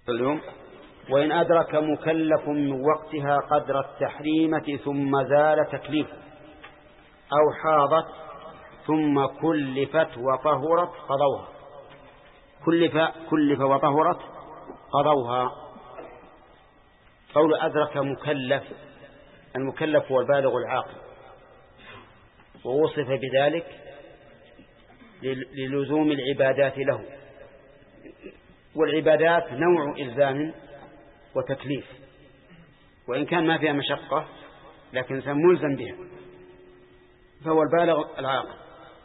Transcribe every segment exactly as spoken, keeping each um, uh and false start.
اليوم وإن أدرك مكلف من وقتها قدر التحريمة ثم زال تكليفه أو حاضت ثم كلفت وطهرت قضوها. كلف, كلف وطهرت قضوها. قول أدرك مكلف، المكلف هو البالغ العاقل، ووصف بذلك للزوم العبادات له، والعبادات نوع إلزام وتكليف، وإن كان ما فيها مشقة لكن ملزم بها، فهو البالغ العاقل.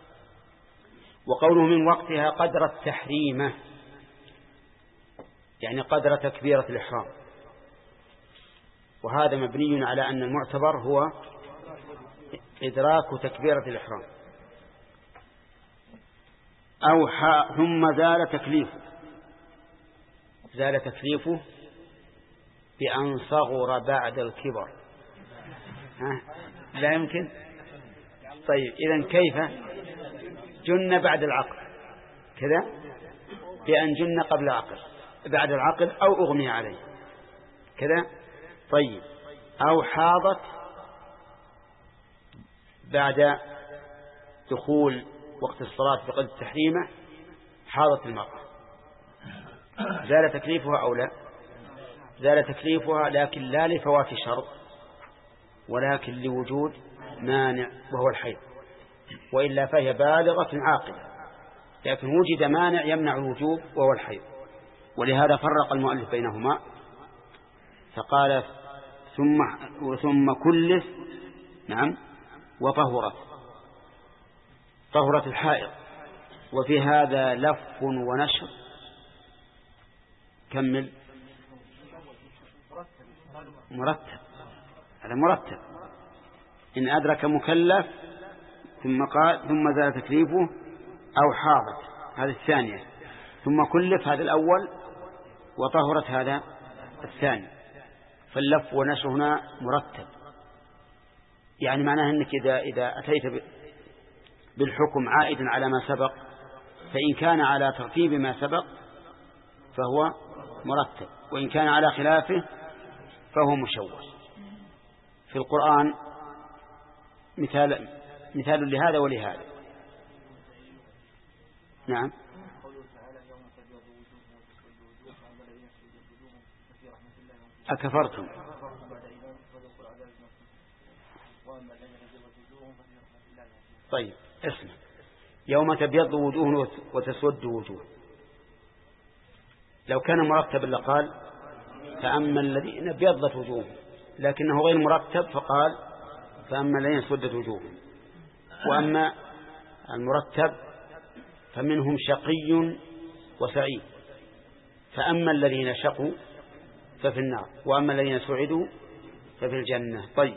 وقوله من وقتها قدر التحريمة يعني قدر تكبيرة الإحرام، وهذا مبني على أن المعتبر هو إدراك تكبيرة الإحرام. أو ثم زال تكليفه، زال تكليفه بأن صغر بعد الكبر. ها؟ لا يمكن. طيب إذن كيف؟ جن بعد العقل كذا، بأن جن قبل العقل بعد العقل أو أغمي عليه كذا. طيب أو حاضت بعد دخول وقت الصلاة بقدر التحريمة، حاضت المرأة، زال تكليفها أو لا؟ زال تكليفها، لكن لا لفوات شرط ولكن لوجود مانع وهو الحيض، وإلا فهي بالغة عاقلة، لكن وجد مانع يمنع الوجوب وهو الحيض، ولهذا فرق المؤلف بينهما فقال ثم ثم كلف نعم وطهرت، طهرت الحائض. وفي هذا لف ونشر. كمل. مرتب، هذا مرتب. إن أدرك مكلف ثم قال ثم زال تكليفه أو حاضت، هذا الثانية، ثم كلف هذا الأول، وطهرت هذا الثاني. فاللف ونشر هنا مرتب، يعني معناه أنك إذا, إذا أتيت بالحكم عائدا على ما سبق، فإن كان على ترتيب ما سبق فهو مرتب، وإن كان على خلافه فهو مشوش. في القرآن مثال مثال لهذا ولهذا. نعم. أكفرتم. طيب اسمع، يوم تبيض وجوه وتسود وجوه، لو كان مرتبا لقال فأما الذين ابيضت وجوههم، لكنه غير مرتب فقال فأما الذين اسودت وجوههم. وأما المرتب فمنهم شقي وسعيد، فأما الذين شقوا ففي النار، وأما الذين سعدوا ففي الجنة. طيب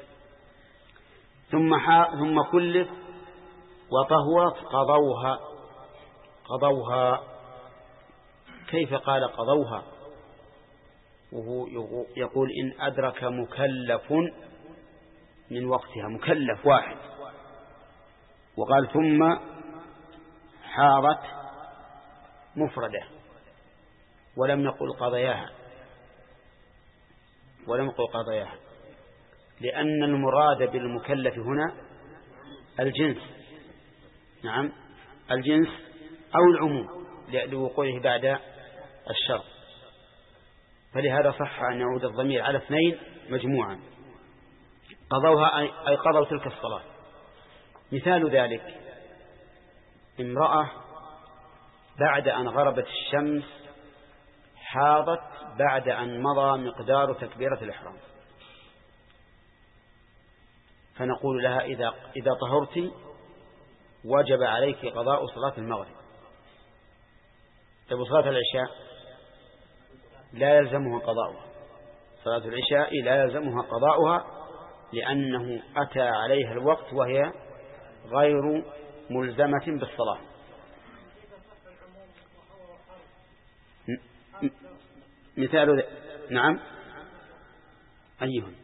ثم ثم كلف وطهرت قضوها. قضوها كيف قال قضوها وهو يقول إن أدرك مكلف من وقتها، مكلف واحد، وقال ثم حاضت مفردة ولم نقل قضياها، ولم نقل قضياها، لأن المراد بالمكلف هنا الجنس. نعم الجنس أو العموم لوقوعه بعد الشرط، فلهذا صح أن يعود الضمير على اثنين مجموعا. قضوها أي قضوا تلك الصلاة. مثال ذلك امرأة بعد أن غربت الشمس حاضت بعد أن مضى مقدار تكبيرة الإحرام، فنقول لها إذا, إذا طهرت وجب عليك قضاء صلاة المغرب. طيب صلاة العشاء لا يلزمها قضاؤها، صلاة العشاء لا يلزمها قضاؤها لأنه أتى عليها الوقت وهي غير ملزمة بالصلاة. مثال نعم أيهم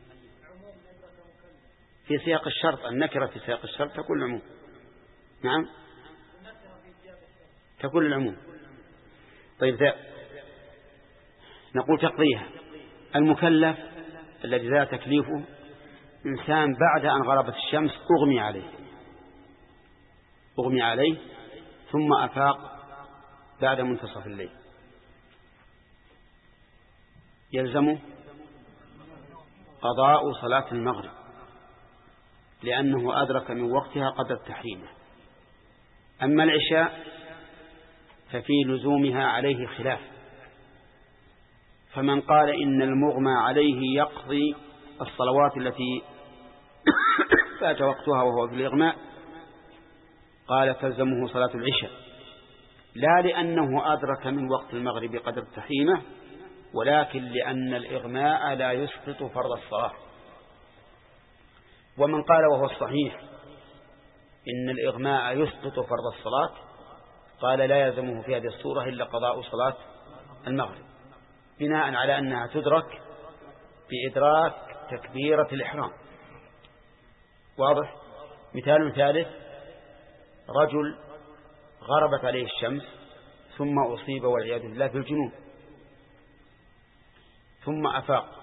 في سياق الشرط، النكرة في سياق الشرط تكون العموم. نعم تكون العموم. طيب ذا نقول تقضيها. المكلف الذي لا تكليفه إنسان بعد أن غربت الشمس أغمي عليه أغمي عليه ثم أفاق بعد منتصف الليل، يلزمه قضاء صلاة المغرب لأنه أدرك من وقتها قدر تحريمه. أما العشاء ففي لزومها عليه خلاف، فمن قال إن المغمى عليه يقضي الصلوات التي فات وقتها وهو في الإغماء قال تلزمه صلاة العشاء، لا لأنه أدرك من وقت المغرب قدر تحريمه، ولكن لأن الإغماء لا يسقط فرض الصلاة. ومن قال وهو الصحيح إن الإغماء يسقط فرض الصلاة قال لا يلزمه في هذه الصورة إلا قضاء صلاة المغرب، بناء على أنها تدرك بإدراك تكبيرة الإحرام. واضح؟ مثال ثالث: رجل غربت عليه الشمس ثم أصيب والعياذ بالله بالجنون ثم أفاق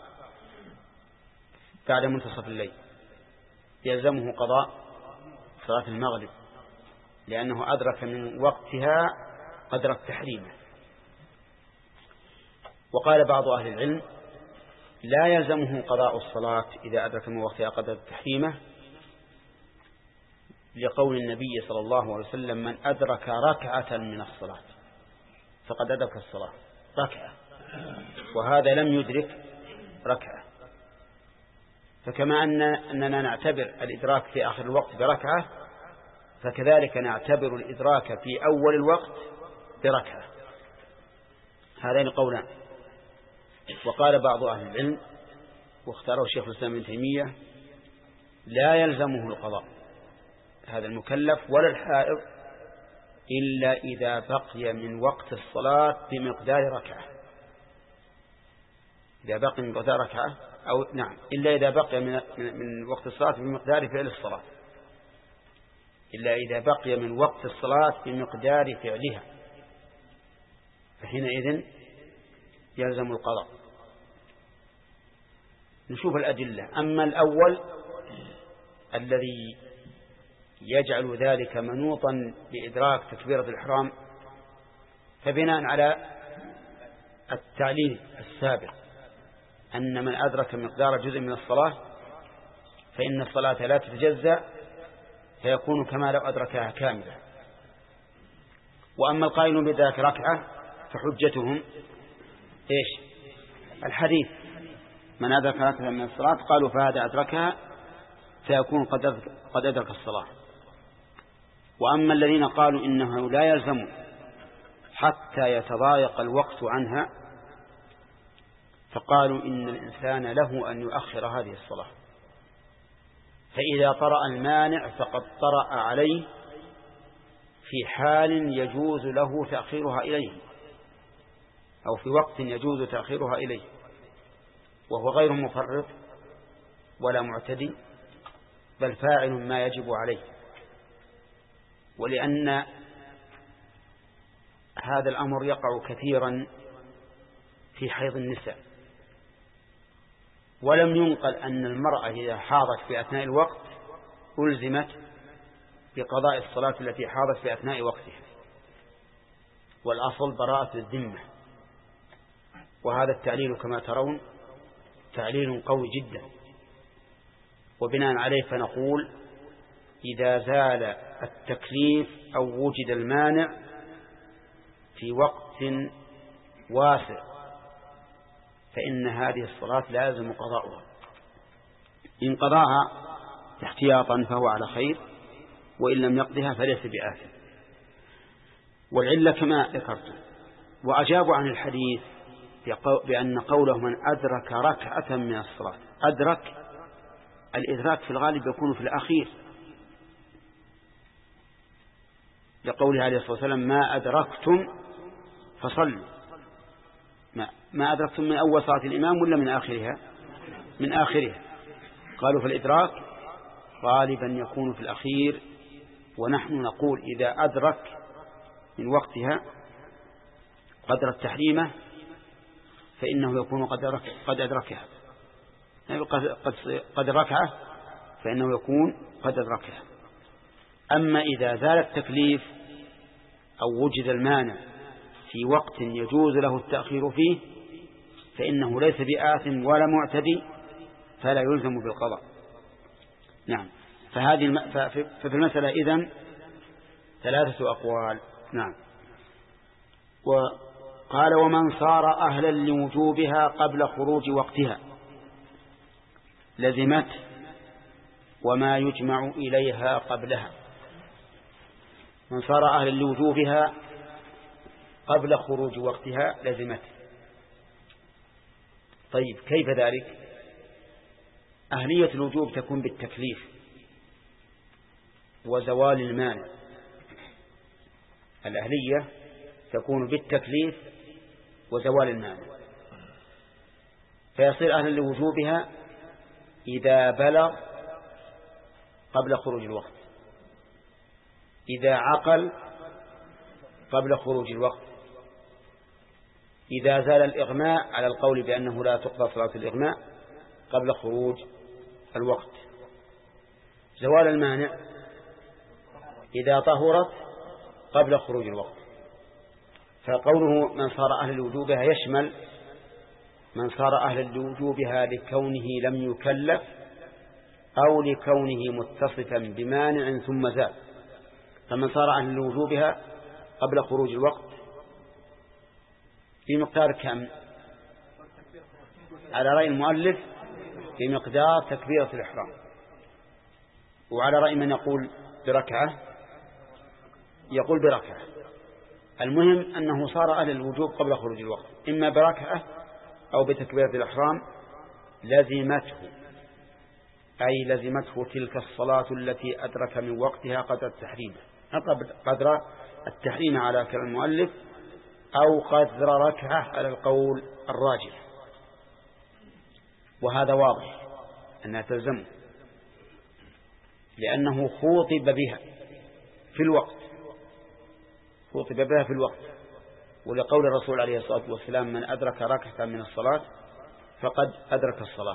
بعد منتصف الليل، يلزمه قضاء صلاة المغرب لأنه أدرك من وقتها قدر التحريم. وقال بعض أهل العلم لا يلزمه قضاء الصلاة إذا أدرك من وقتها قدر التحريم، لقول النبي صلى الله عليه وسلم: من أدرك ركعة من الصلاة فقد أدرك الصلاة، ركعة، وهذا لم يدرك ركعة. فكما أن أننا نعتبر الإدراك في آخر الوقت بركعة، فكذلك نعتبر الإدراك في أول الوقت بركعة. هذين قولان. وقال بعض أهل العلم واختاره الشيخ الإسلام ابن تيمية: لا يلزمه القضاء هذا المكلف ولا الحائض إلا إذا بقي من وقت الصلاة بمقدار ركعة، إذا بقي من مقدار ركعة أو نعم إلا إذا بقي من من وقت الصلاة بمقدار فعل الصلاة، إلا إذا بقي من وقت الصلاة بمقدار فعلها، فحينئذ يلزم القضاء. نشوف الأدلة. أما الأول الذي يجعل ذلك منوطا بإدراك تكبيرة الإحرام، فبناء على التعليل السابق أن من أدرك مقدار جزء من الصلاة فإن الصلاة لا تتجزأ، فيكون كما لو أدركها كاملة. وأما القائلون بذلك ركعة فحجتهم إيش؟ الحديث: من أدرك ركعة من الصلاة قالوا فهذا أدركها فيكون قد أدرك الصلاة. وأما الذين قالوا إنه لا يلزم حتى يتضايق الوقت عنها فقالوا إن الإنسان له أن يؤخر هذه الصلاة، فإذا طرأ المانع فقد طرأ عليه في حال يجوز له تأخيرها إليه، أو في وقت يجوز تأخيرها إليه، وهو غير مفرط ولا معتدي بل فاعل ما يجب عليه. ولأن هذا الأمر يقع كثيرا في حيض النساء، ولم ينقل أن المرأة إذا حاضت في أثناء الوقت ألزمت بقضاء الصلاة التي حاضت في أثناء وقتها، والأصل براءة الذمة. وهذا التعليل كما ترون تعليل قوي جدا، وبناء عليه فنقول إذا زال التكليف أو وجد المانع في وقت واسع فإن هذه الصلاة لازم قضاؤها. إن قضاها احتياطا فهو على خير، وإن لم يقضها فليس بآثم. والعلة كما ذكرت. وأجابوا عن الحديث بأن قوله من أدرك ركعة من الصلاة، أدرك الإدراك في الغالب يكون في الأخير، لقوله عليه الصلاة والسلام: ما أدركتم فصلوا. ما, ما أدركتم من أول صلاة الإمام ولا من آخرها؟ من آخرها. قالوا فالإدراك غالبا يكون في الأخير، ونحن نقول إذا أدرك من وقتها قدر التحريمة فإنه يكون قد قد أدركها، قد ركعه فإنه يكون قد أدركها. أما إذا زال التكليف أو وجد المانع في وقت يجوز له التأخير فيه فإنه ليس بآثم ولا معتدي، فلا يلزم بالقضاء. نعم. فهذه الم... ففي المسألة إذن ثلاثة أقوال. نعم. وقال ومن صار أهلا لوجوبها قبل خروج وقتها لزمت وما يجمع إليها قبلها. من صار أهلا لوجوبها قبل خروج وقتها لزمت. طيب كيف ذلك؟ أهلية الوجوب تكون بالتكليف وزوال المانع. الأهلية تكون بالتكليف وزوال المانع، فيصير أهلا لوجوبها إذا بلغ قبل خروج الوقت، إذا عقل قبل خروج الوقت، إذا زال الإغماء على القول بأنه لا تقضى صلاة الإغماء قبل خروج الوقت. زوال المانع إذا طهرت قبل خروج الوقت. فقوله من صار أهل لوجوبها يشمل من صار أهل لوجوبها لكونه لم يكلف أو لكونه متصفا بمانع ثم زال. فمن صار أهل لوجوبها قبل خروج الوقت في مقدار كم؟ على رأي المؤلف في مقدار تكبيرة الإحرام، وعلى رأي من يقول بركعة يقول بركعة. المهم أنه صار أهل الوجوب قبل خروج الوقت إما بركعة أو بتكبيرة الإحرام لزمته، أي لزمته تلك الصلاة التي أدرك من وقتها قدر التحريم قدر التحريم على كلام المؤلف، أو قدر ركعة على القول الراجح. وهذا واضح أنها تلزمه لأنه خوطب بها في الوقت، خوطب بها في الوقت ولقول الرسول عليه الصلاة والسلام من أدرك ركعة من الصلاة فقد أدرك الصلاة.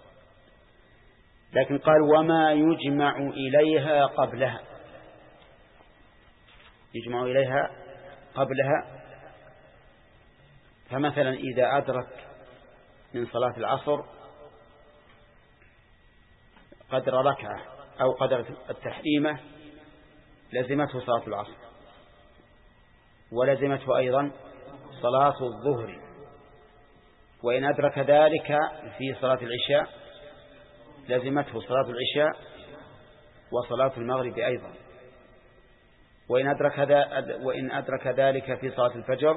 لكن قال وما يجمع إليها قبلها، يجمع إليها قبلها. فمثلا إذا أدرك من صلاة العصر قدر ركعة أو قدر التحريمة لزمته صلاة العصر، ولزمته أيضا صلاة الظهر، وإن أدرك ذلك في صلاة العشاء لزمته صلاة العشاء وصلاة المغرب أيضا، وإن أدرك, وإن أدرك ذلك في صلاة الفجر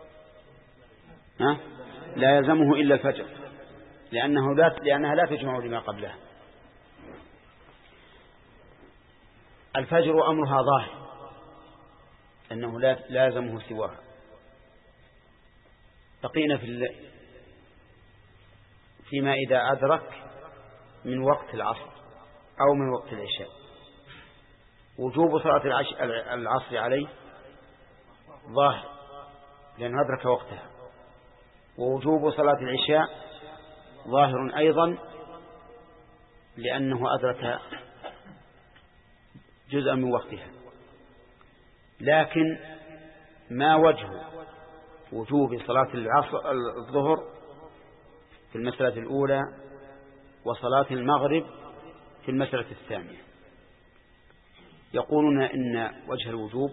لا يلزمه إلا الفجر لأنه لا لأنها لا تجمع لما قبلها. الفجر أمرها ظاهر أنه لا لازمه سواها. بقينا في فيما إذا أدرك من وقت العصر أو من وقت العشاء. وجوب صلاة العصر عليه ظاهر لأنه أدرك وقتها، ووجوب صلاة العشاء ظاهر أيضا لأنه أدرك جزءا من وقتها. لكن ما وجه وجوب صلاة العصر الظهر في المسألة الأولى وصلاة المغرب في المسألة الثانية؟ يقولون إن وجه الوجوب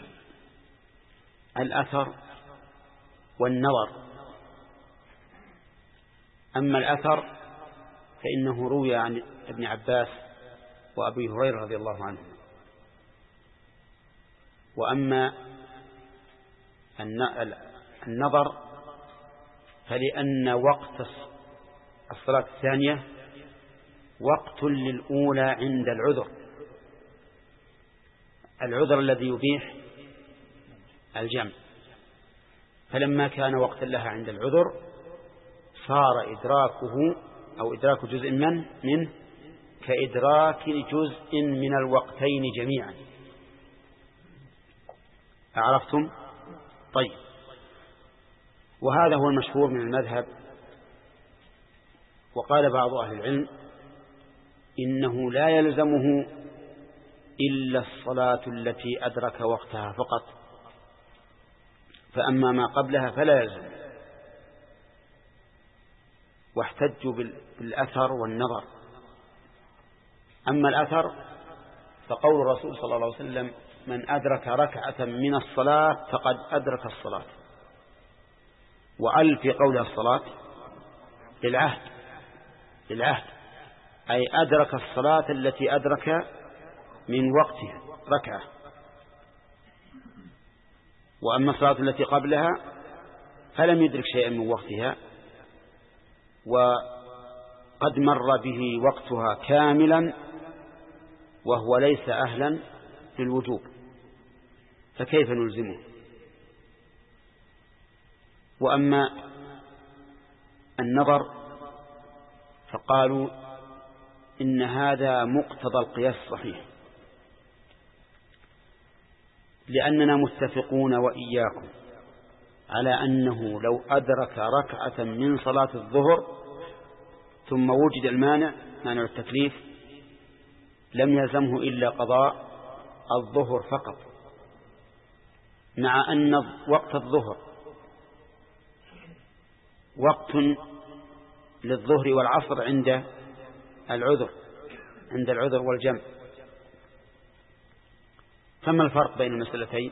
الأثر والنظر. أما الأثر فإنه روي عن ابن عباس وأبي هريرة رضي الله عنه. وأما النظر فلأن وقت الصلاة الثانية وقت للأولى عند العذر، العذر الذي يبيح الجمع، فلما كان وقتا لها عند العذر صار إدراكه أو إدراك جزء من منه كإدراك جزء من الوقتين جميعا. أعرفتم؟ طيب، وهذا هو المشهور من المذهب. وقال بعض أهل العلم إنه لا يلزمه إلا الصلاة التي أدرك وقتها فقط، فأما ما قبلها فلا يلزم. واحتجوا بالأثر والنظر. أما الأثر فقول الرسول صلى الله عليه وسلم من أدرك ركعة من الصلاة فقد أدرك الصلاة، وأل في قولها الصلاة للعهد للعهد أي أدرك الصلاة التي أدرك من وقتها ركعة. وأما الصلاة التي قبلها فلم يدرك شيئا من وقتها، وقد مر به وقتها كاملا وهو ليس أهلا للوجوب، فكيف نلزمه؟ وأما النظر فقالوا إن هذا مقتضى القياس الصحيح، لأننا متفقون وإياكم على أنه لو أدرك ركعة من صلاة الظهر ثم وجد المانع مانع التكليف لم يلزمه إلا قضاء الظهر فقط، مع أن وقت الظهر وقت للظهر والعصر عند العذر عند العذر والجمع. فما الفرق بين المسألتين؟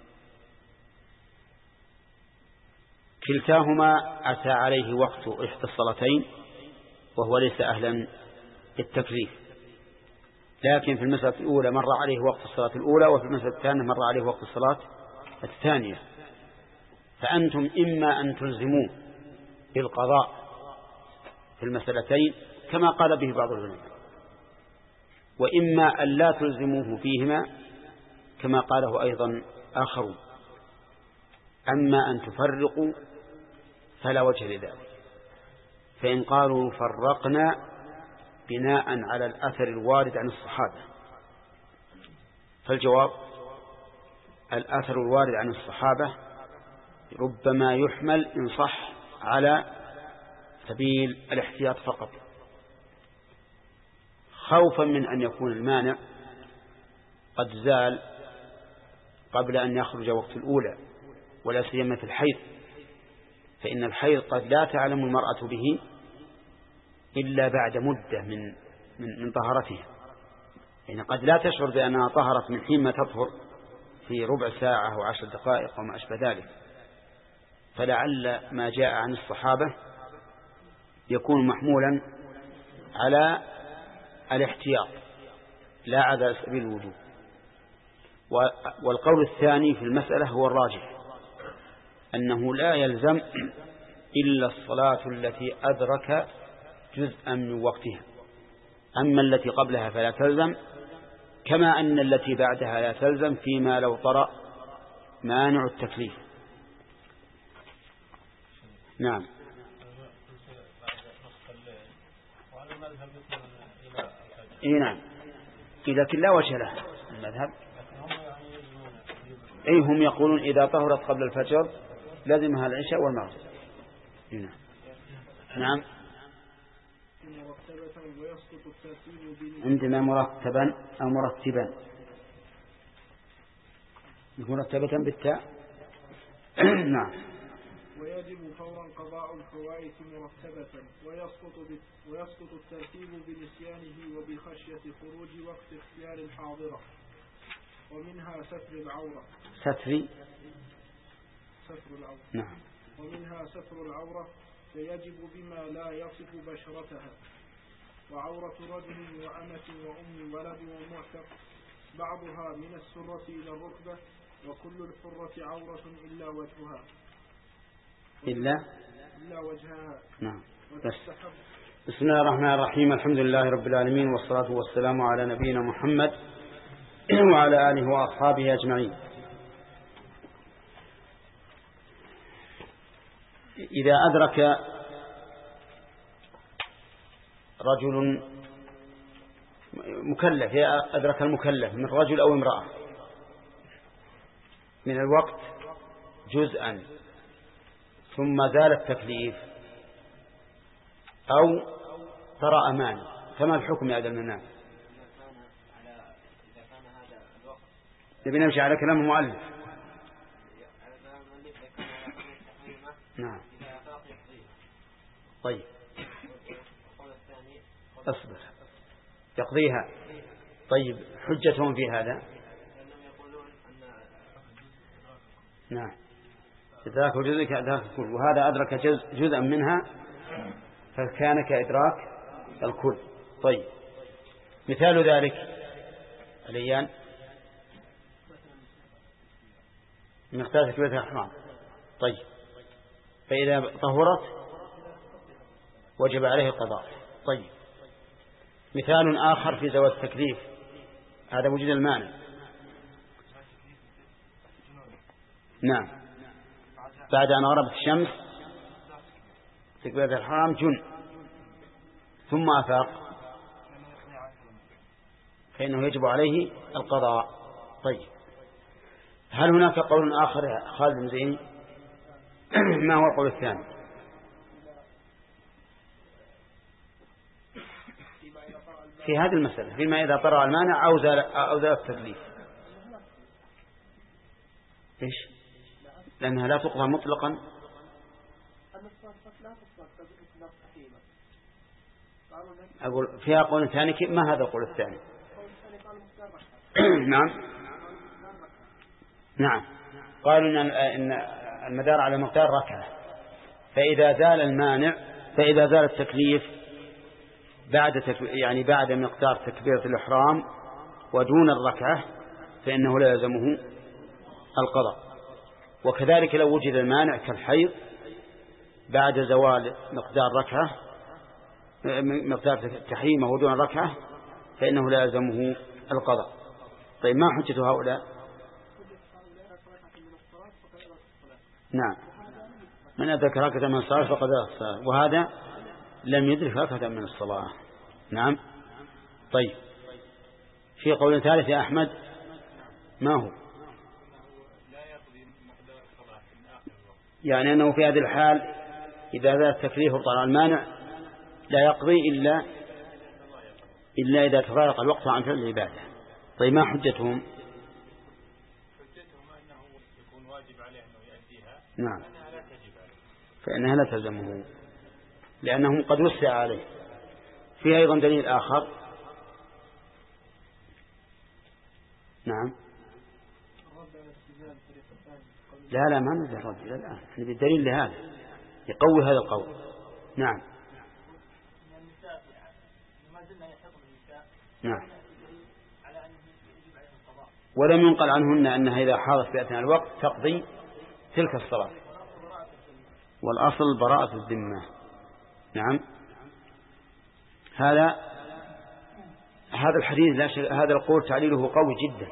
كلتاهما أتى عليه وقت إحدى الصلاتين وهو ليس أهلا للتكليف، لكن في المسألة الأولى مر عليه وقت الصلاة الأولى، وفي المسألة الثانية مر عليه وقت الصلاة الثانية. فأنتم إما أن تلزموه بالقضاء في المسألتين كما قال به بعض العلماء، وإما أن لا تلزموه فيهما كما قاله أيضا آخرون. أما أن تفرقوا فلا وجه لذلك، فإن قالوا فرقنا بناء على الأثر الوارد عن الصحابة فالجواب الأثر الوارد عن الصحابة ربما يحمل إن صح على سبيل الاحتياط فقط، خوفا من أن يكون المانع قد زال قبل أن يخرج وقت الأولى، ولا سيما في الحيض، فإن الحيض قد لا تعلم المرأة به إلا بعد مدة من من, من طهرتها، يعني قد لا تشعر بأنها طهرت من حين ما تطهر في ربع ساعة أو عشر دقائق وما أشبه ذلك. فلعل ما جاء عن الصحابة يكون محمولا على الاحتياط لا على سبيل الوجوب. والقول الثاني في المسألة هو الراجح، أنه لا يلزم إلا الصلاة التي أدرك جزءا من وقتها، أما التي قبلها فلا تلزم، كما أن التي بعدها لا تلزم فيما لو طرأ مانع التكليف. نعم. إيه نعم، لكن لا وجه له المذهب. أي هم يقولون إذا طهرت قبل الفجر لازمها العشاء والمغرب. نعم. نعم. عندنا مرتبا أو مرتبا، مرتبة بالتاء. نعم. ويجب فورا قضاء الفوائت مرتبة، ويسقط ويسقط الترتيب بنسيانه وبخشية خروج وقت اختيار الحاضرة، ومنها ستر العورة. ستر ستر العورة. نعم. ومنها ستر العورة فيجب بما لا يصف بشرتها، وعورة رجل وأمة وأم ولد ومعتق بعضها من السرة إلى الركبة، وكل الحرة عورة إلا وجهها إلا إلا وجهها. نعم. بس. بسم الله الرحمن الرحيم، الحمد لله رب العالمين، والصلاة والسلام على نبينا محمد وعلى آله وأصحابه أجمعين. إذا أدرك رجل مكلف، أدرك المكلف من رجل أو امرأة من الوقت جزءا ثم زال التكليف أو طرأ مانع، فما الحكم يا أبا المنان؟ نبي نمشي على كلام المؤلف. نعم. طيب أصبر يقضيها. طيب حجتهم في هذا؟ نعم إدراك جزء كإدراك الكل، وهذا أدرك جزء جزءا منها فكان كإدراك الكل. طيب مثال ذلك عليان مقدار تكبيرة الإحرام. طيب فإذا طهرت وجب عليه القضاء. طيب مثال آخر في زوال التكليف، هذا وجود المانع. نعم بعد أن غربت الشمس تكبيرة الإحرام جن ثم أفاق فإنه يجب عليه القضاء. طيب هل هناك قول آخر يا خالد بن زيد؟ ما هو القول الثاني؟ في هذه المسألة فيما إذا طرأ المانع أو زال أو زال التكليف. إيش؟ لأنها لا تقضى مطلقا. أقول فيها قول ثاني، ما هذا القول الثاني؟ نعم نعم قالوا إن المدار على مقدار ركعة، فإذا زال المانع فإذا زال التكليف بعد تك... يعني بعد مقدار تكبيرة الإحرام ودون الركعة فإنه لا يلزمه القضاء. وكذلك لو وجد المانع كالحيض بعد زوال مقدار ركعة مقدار تحريمه ودون الركعة فإنه لا يلزمه القضاء. طيب ما حجة هؤلاء؟ نعم من أدرك ركعة من الصلاة فقد أدرك الصلاة، وهذا لم يدرك ركعة من الصلاة. نعم. طيب في قول ثالث يا أحمد، ما هو؟ يعني أنه في هذه الحال إذا ذا التكليف وطلع المانع لا يقضي إلا إلا إذا تفارق الوقت عن فعل العبادة. طيب ما حجتهم؟ حجتهم أنه يكون واجب عليه أنه يأتيها. نعم فإنها لا تجب عليه، فإنها لا تلزمه لأنه قد وسع عليه. في أيضا دليل آخر. نعم لا لا ما نزل الرد إلى الآن، نبي الدليل لهذا يقوي هذا القول. نعم نعم ولم ينقل عنهن أنها إذا حاضت في أثناء الوقت تقضي تلك الصلاة، والأصل براءة الذمة. نعم هذا هذا الحديث لا شك هذا القول تعليله قوي جدا،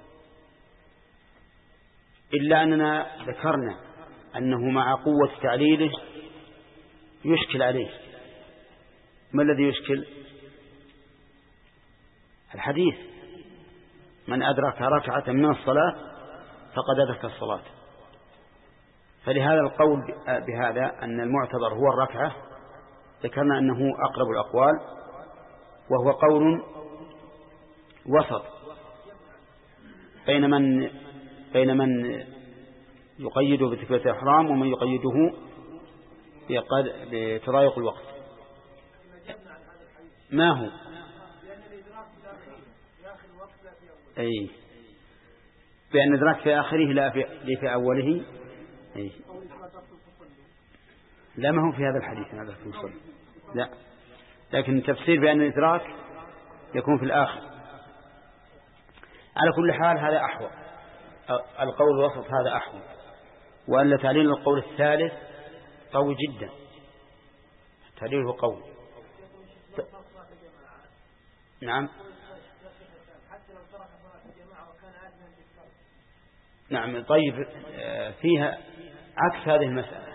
إلا أننا ذكرنا أنه مع قوة تعليله يشكل عليه. ما الذي يشكل؟ الحديث من أدرك ركعة من الصلاة فقد أدرك الصلاة. فلهذا القول بهذا أن المعتبر هو الركعة ذكرنا أنه أقرب الأقوال، وهو قول وسط بين من بين من يقيده بتكبيرة الإحرام ومن يقيده بتضايق الوقت. ما هو؟ أي بأن إدراك في آخره لا في, في أوله. أي لا ما هو في هذا الحديث هذا في الصلاة لا، لكن التفسير بأن الإدراك يكون في الآخر. على كل حال هذا أحوط، القول الوسط هذا أحوط، وأن تعليل القول الثالث قوي جدا، تعليله قوي. نعم نعم طيب فيها عكس هذه المسألة.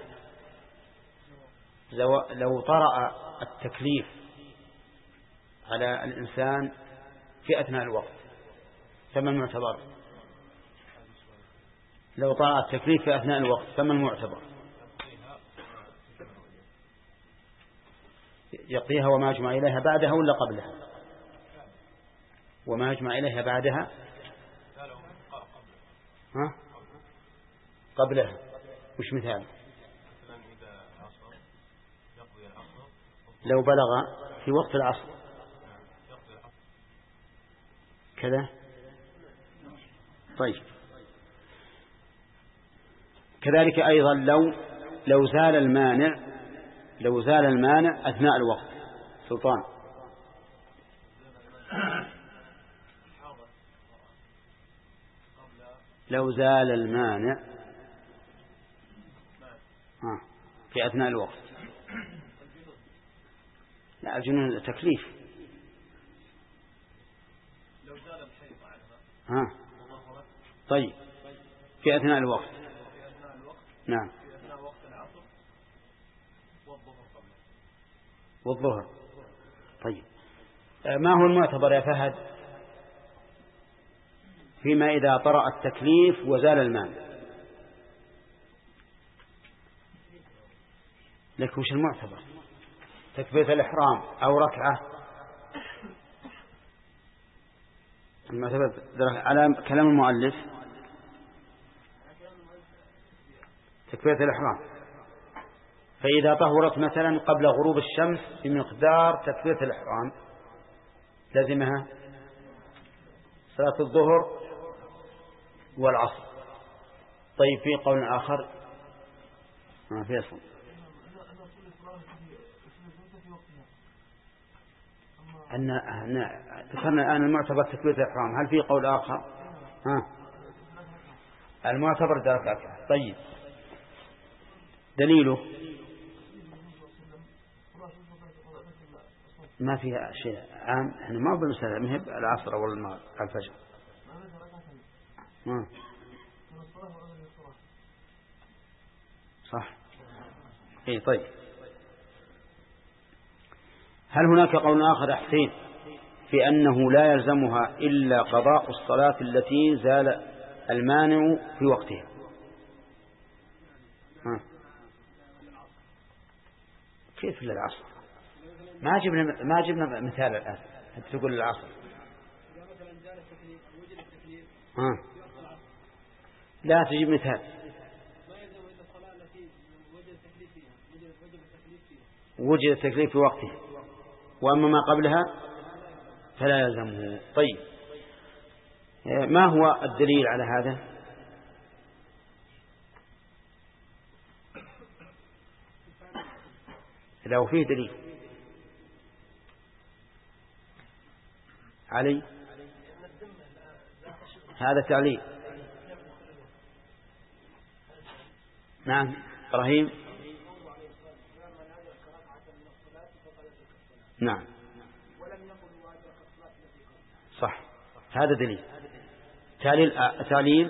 لو طرأ التكليف على الإنسان في أثناء الوقت فما المعتبر؟ لو طرأ التكليف في أثناء الوقت فما المعتبر؟ يقضيها وما أجمع إليها بعدها ولا قبلها؟ وما أجمع إليها بعدها ها؟ قبلها. وش مثال؟ لو بلغ في وقت العصر كذا. طيب كذلك أيضا لو لو زال المانع لو زال المانع أثناء الوقت. سلطان لو زال المانع في أثناء الوقت. لا الجنون تكليف. لو زال الحيض ها طيب في أثناء الوقت. في أثناء الوقت نعم في أثناء وقت العصر والظهر قبله والظهر. طيب ما هو المعتبر يا فهد فيما إذا طرأ التكليف وزال المانع؟ لك وش المعتبر؟ تكبيرة الإحرام أو ركعة؟ المعتبر على كلام المؤلف تكبيرة الإحرام. فإذا طهرت مثلا قبل غروب الشمس بمقدار تكبيرة الإحرام لازمها صلاة الظهر والعصر. طيب في قول آخر ما في أصل أن ذكرنا الآن المعتبر تكبيرة الإحرام. هل في قول آخر؟ ها المعتبر درك أكثر. طيب دليله ما فيها شيء عام. احنا ما بالمسألة مهب العصر ولا الفجر. ما صح. ايه طيب هل هناك قول آخر أحسين في أنه لا يلزمها إلا قضاء الصلاة التي زال المانع في وقتها؟ ها. كيف للعصر؟ ما جبنا ما جبنا مثال الآن. تقول العصر ها. لا تجيب مثال. وجد التكليف في وقته وأما ما قبلها فلا يلزمه. طيب ما هو الدليل على هذا؟ لو فيه دليل علي هذا تعليل. نعم إبراهيم. نعم صح هذا دليل تعليل تعليل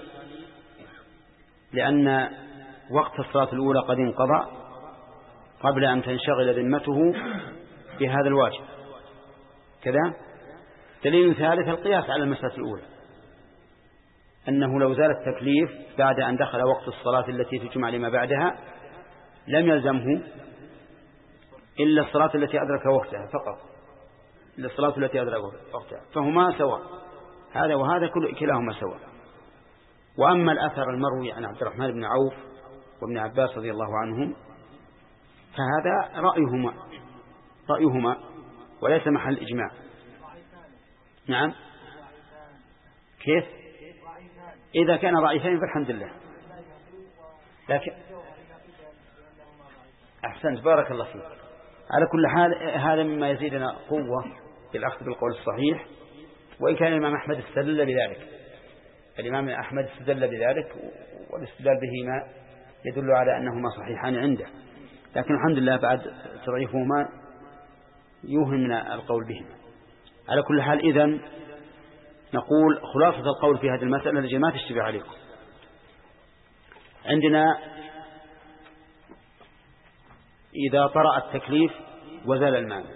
لأن وقت الصلاة الأولى قد انقضى قبل أن تنشغل ذمته بهذا الواجب كذا. دليل ثالث القياس على المسألة الأولى أنه لو زال التكليف بعد أن دخل وقت الصلاة التي تجمع لما بعدها لم يلزمه إلا الصلاة التي أدرك وقتها فقط. إلا الصلاة التي أدرك وقتها فهما سواء. هذا وهذا كلاهما سواء. وأما الأثر المروي عن عبد الرحمن بن عوف وابن عباس رضي الله عنهم فهذا رأيهما رأيهما وليس محل إجماع. نعم كيف؟ إذا كان ضعيفين فالحمد لله. لكن أحسنت بارك الله فيك. على كل حال هذا مما يزيدنا قوة في الأخذ بالقول الصحيح وإن كان الإمام أحمد استدل بذلك. الإمام أحمد استدل بذلك والاستدلال بهما يدل على أنهما صحيحان عنده لكن الحمد لله بعد تضعيفهما يوهمنا القول بهما. على كل حال إذن نقول خلاصة القول في هذه المسألة التي ما تشتبه عليكم. عندنا إذا طرأ التكليف وزال المانع.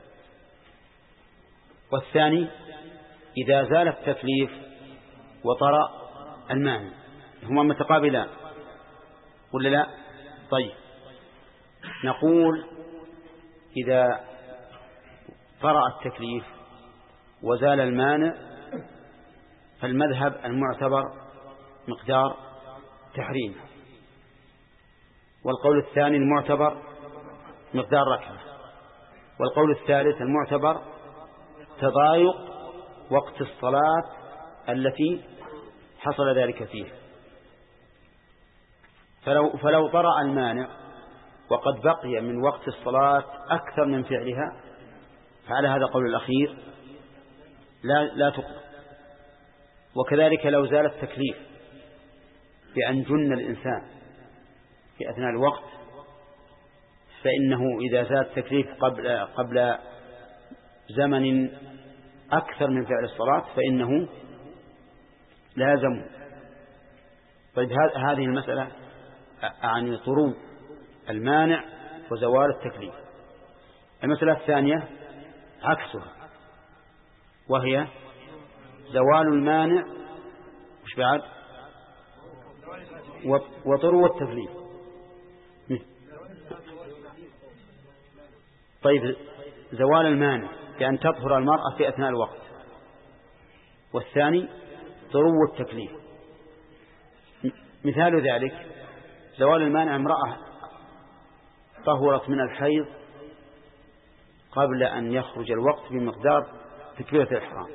والثاني إذا زال التكليف وطرأ المانع. هما متقابلان ولا لا؟ طيب نقول إذا طرأ التكليف وزال المانع فالمذهب المعتبر مقدار تحريم، والقول الثاني المعتبر مقدار ركعة، والقول الثالث المعتبر تضايق وقت الصلاة التي حصل ذلك فيه. فلو, فلو طرأ المانع وقد بقي من وقت الصلاة أكثر من فعلها فعلى هذا القول الأخير لا, لا تقبل. وكذلك لو زال التكليف بأن جن الإنسان في أثناء الوقت فإنه إذا زال التكليف قبل, قبل زمن أكثر من فعل الصلاة فإنه لازم. طيب هذه المسألة عن طرو المانع وزوال التكليف. المسألة الثانية عكسها وهي زوال المانع وش بعد وطرو التكليف. طيب زوال المانع بأن تطهر المرأة في أثناء الوقت، والثاني طرو التكليف. مثال ذلك زوال المانع امرأة طهرت من الحيض قبل أن يخرج الوقت بمقدار تكبيرة الإحرام،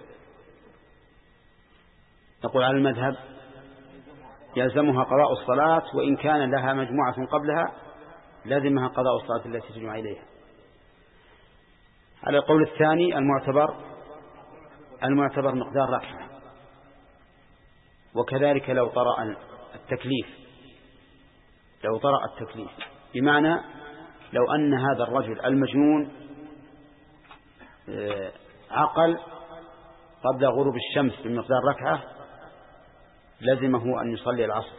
نقول على المذهب يلزمها قضاء الصلاة وإن كان لها مجموعة قبلها لازمها قضاء الصلاة التي تجمع إليها. على القول الثاني المعتبر المعتبر مقدار ركعة. وكذلك لو طرأ التكليف لو طرأ التكليف بمعنى لو أن هذا الرجل المجنون عقل قبل غروب الشمس بمقدار ركعة لزمه أن يصلي العصر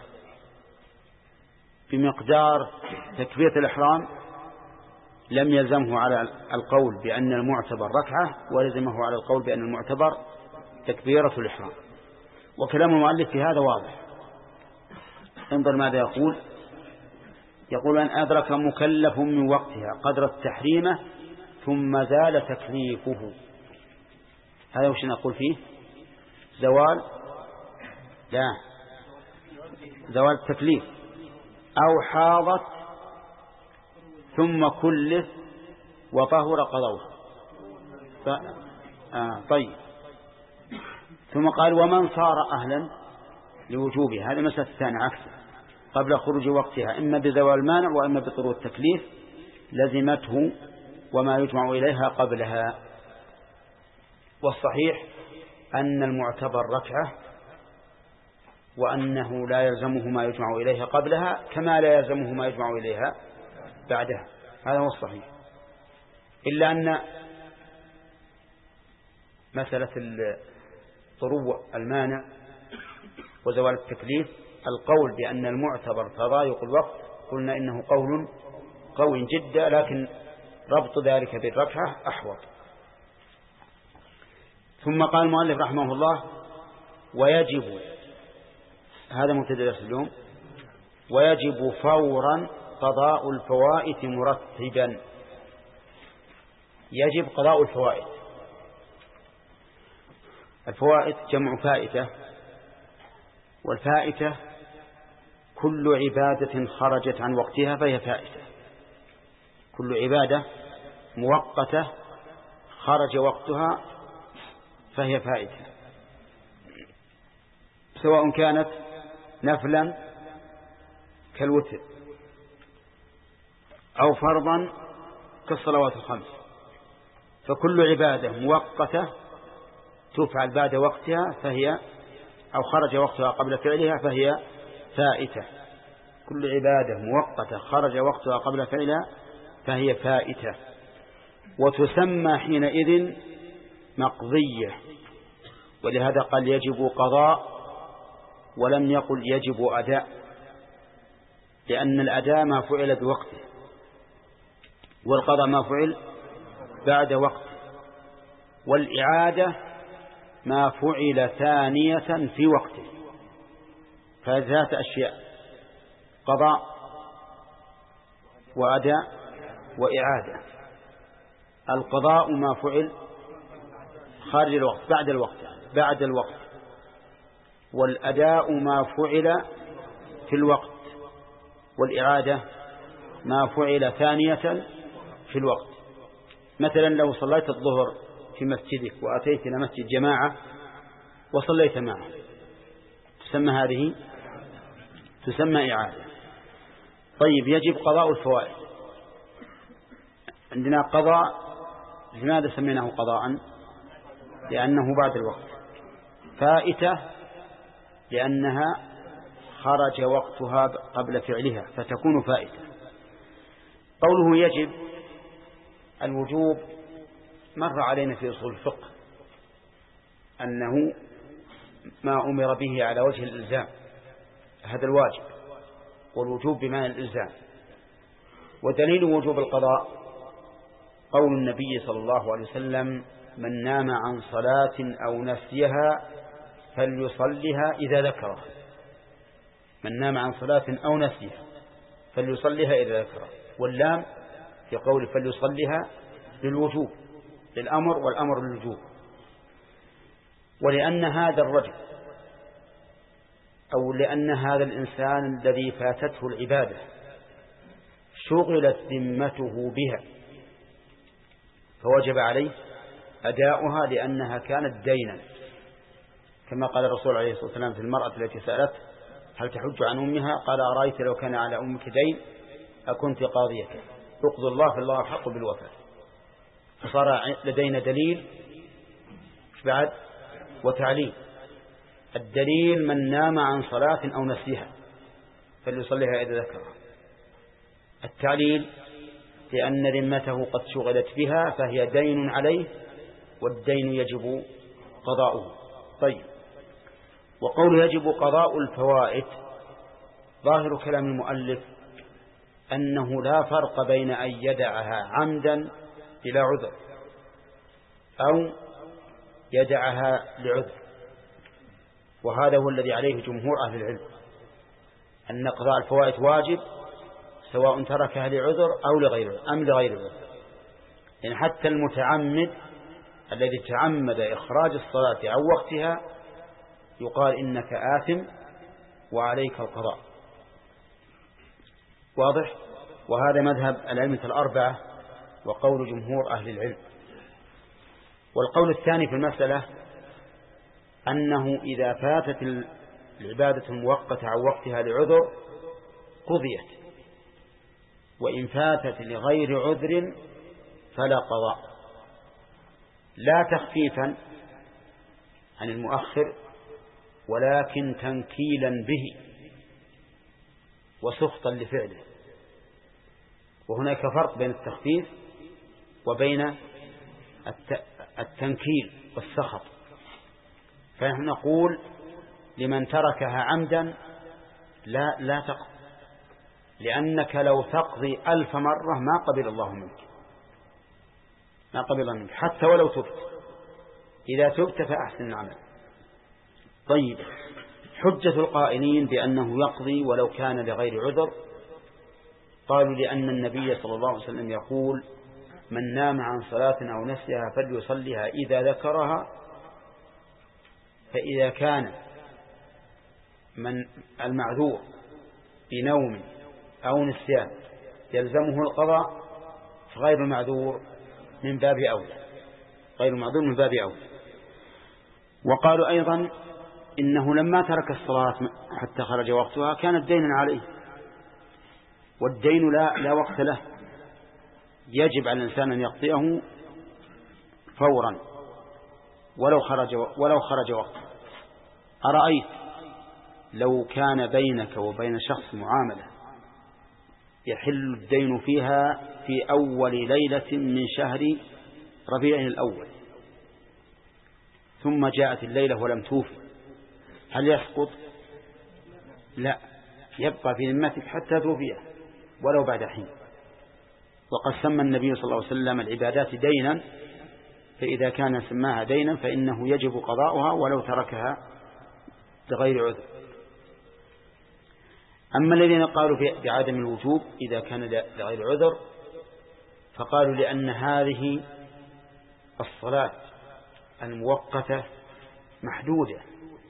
بمقدار تكبيرة الإحرام، لم يلزمه على القول بأن المعتبر ركعة ولزمه على القول بأن المعتبر تكبيرة الإحرام. وكلام المؤلف في هذا واضح. انظر ماذا يقول. يقول أن أدرك مكلف من وقتها قدر التحريمة ثم زال تكليفه. هذا وش نقول فيه؟ زوال لا زوال التكليف أو حاضت ثم كلف وطهر قضوه. ف... آه طيب ثم قال ومن صار أهلا لوجوبها. هذه مسألة الثانية عكسه قبل خروج وقتها إما بزوال المانع وإما بطرو التكليف لزمته وما يجمع إليها قبلها. والصحيح أن المعتبر ركعة وأنه لا يلزمه ما يجمع إليها قبلها كما لا يلزمه ما يجمع إليها بعدها. هذا هو الصحيح. إلا أن مسألة طرو المانع وزوال التكليف القول بأن المعتبر تضايق الوقت قلنا إنه قول قوي جدا، لكن ربط ذلك بالركعة أحوط. ثم قال المؤلف رحمه الله ويجب هذا مبتدأ درس اليوم ويجب فورا قضاء الفوائت مرتبا. يجب قضاء الفوائت. الفوائت جمع فائتة، والفائتة كل عبادة خرجت عن وقتها فهي فائتة. كل عبادة مؤقتة خرج وقتها فهي فائتة، سواء كانت نفلا كالوتر أو فرضا كالصلوات الخمس. فكل عبادة مؤقتة تفعل بعد وقتها فهي أو خرج وقتها قبل فعلها فهي فائتة. كل عبادة مؤقتة خرج وقتها قبل فعلها فهي فائتة. وتسمى حينئذ مقضية، ولهذا قال يجب قضاء ولم يقل يجب أداء، لأن الأداء ما فعل بوقته والقضاء ما فعل بعد وقته، والإعادة ما فعل ثانية في وقته. فذات أشياء قضاء وأداء وإعادة. القضاء ما فعل خارج الوقت بعد الوقت بعد الوقت والأداء ما فعل في الوقت والإعادة ما فعل ثانية في الوقت. مثلا لو صليت الظهر في مسجدك وأتيت إلى مسجد جماعة وصليت معه تسمى هذه تسمى إعادة. طيب يجب قضاء الفوائد. عندنا قضاء، لماذا سميناه قضاء؟ لأنه بعد الوقت. فائتة لأنها خرج وقتها قبل فعلها فتكون فائتة. قوله يجب، الوجوب مر علينا في أصول الفقه أنه ما أمر به على وجه الإلزام، هذا الواجب، والوجوب بمعنى الإلزام. ودليل وجوب القضاء قول النبي صلى الله عليه وسلم: من نام عن صلاة أو نسيها فليصلها إذا ذكرها. من نام عن صلاة أو نسيها فليصلها إذا ذكرها. واللام في قول فليصلها للوجوب، للأمر، والأمر للوجوب. ولأن هذا الرجل أو لأن هذا الإنسان الذي فاتته العبادة شغلت ذمته بها فوجب عليه أداؤها لأنها كانت دينا، كما قال الرسول عليه الصلاة والسلام في المرأة التي سألت: هل تحج عن أمها؟ قال: أرأيت لو كان على أمك دين أكنت قاضية، اقضي الله فالله الحق بالوفاء. فصار لدينا دليل بعد وتعليل. الدليل: من نام عن صلاة أو نسيها فليصليها إذا ذكرها. التعليل: لأن ذمته قد شغلت بها فهي دين عليه، والدين يجب قضاؤه. طيب، وقول يجب قضاء الفوائد ظاهر كلام المؤلف أنه لا فرق بين أن يدعها عمدا بلا عذر أو يدعها لعذر، وهذا هو الذي عليه جمهور أهل العلم، أن قضاء الفوائد واجب سواء تركها لعذر أو لغير أم لغير عذر. يعني حتى المتعمد الذي تعمد إخراج الصلاة عن وقتها يقال إنك آثم وعليك القضاء. واضح؟ وهذا مذهب الأئمة الأربعة وقول جمهور أهل العلم. والقول الثاني في المسألة أنه إذا فاتت العبادة المؤقتة عن وقتها لعذر قضيت، وإن فاتت لغير عذر فلا قضاء، لا تخفيفا عن المؤخر ولكن تنكيلا به وسخطا لفعله. وهناك فرق بين التخفيف وبين التنكيل والسخط. فنحن نقول لمن تركها عمدا لا لا تقضي، لأنك لو تقضي ألف مرة ما قبل الله منك، ما قبل الله منك حتى ولو تبت. إذا تبت فأحسن العمل. طيب، حجة القائلين بأنه يقضي ولو كان لغير عذر قالوا لأن النبي صلى الله عليه وسلم يقول: من نام عن صلاة أو نسيها فليصليها إذا ذكرها. فإذا كان من المعذور بنوم أو نسيان يلزمه القضاء فغير المعذور من باب أولى، غير المعذور من باب أولى. وقالوا أيضا إنه لما ترك الصلاة حتى خرج وقتها كانت دينا عليه، والدين لا, لا وقت له، يجب على الإنسان أن يقضيه فورا ولو خرج, ولو خرج وقته. أرأيت لو كان بينك وبين شخص معاملة يحل الدين فيها في أول ليلة من شهر ربيع الأول ثم جاءت الليلة ولم توفي، هل يسقط؟ لا، يبقى في ذمتك حتى توفيه ولو بعد حين. وقد سمى النبي صلى الله عليه وسلم العبادات دينا، فإذا كان سماها دينا فإنه يجب قضاؤها ولو تركها لغير عذر. أما الذين قالوا بعدم الوجوب إذا كان لغير عذر فقالوا لأن هذه الصلاة المؤقتة محدودة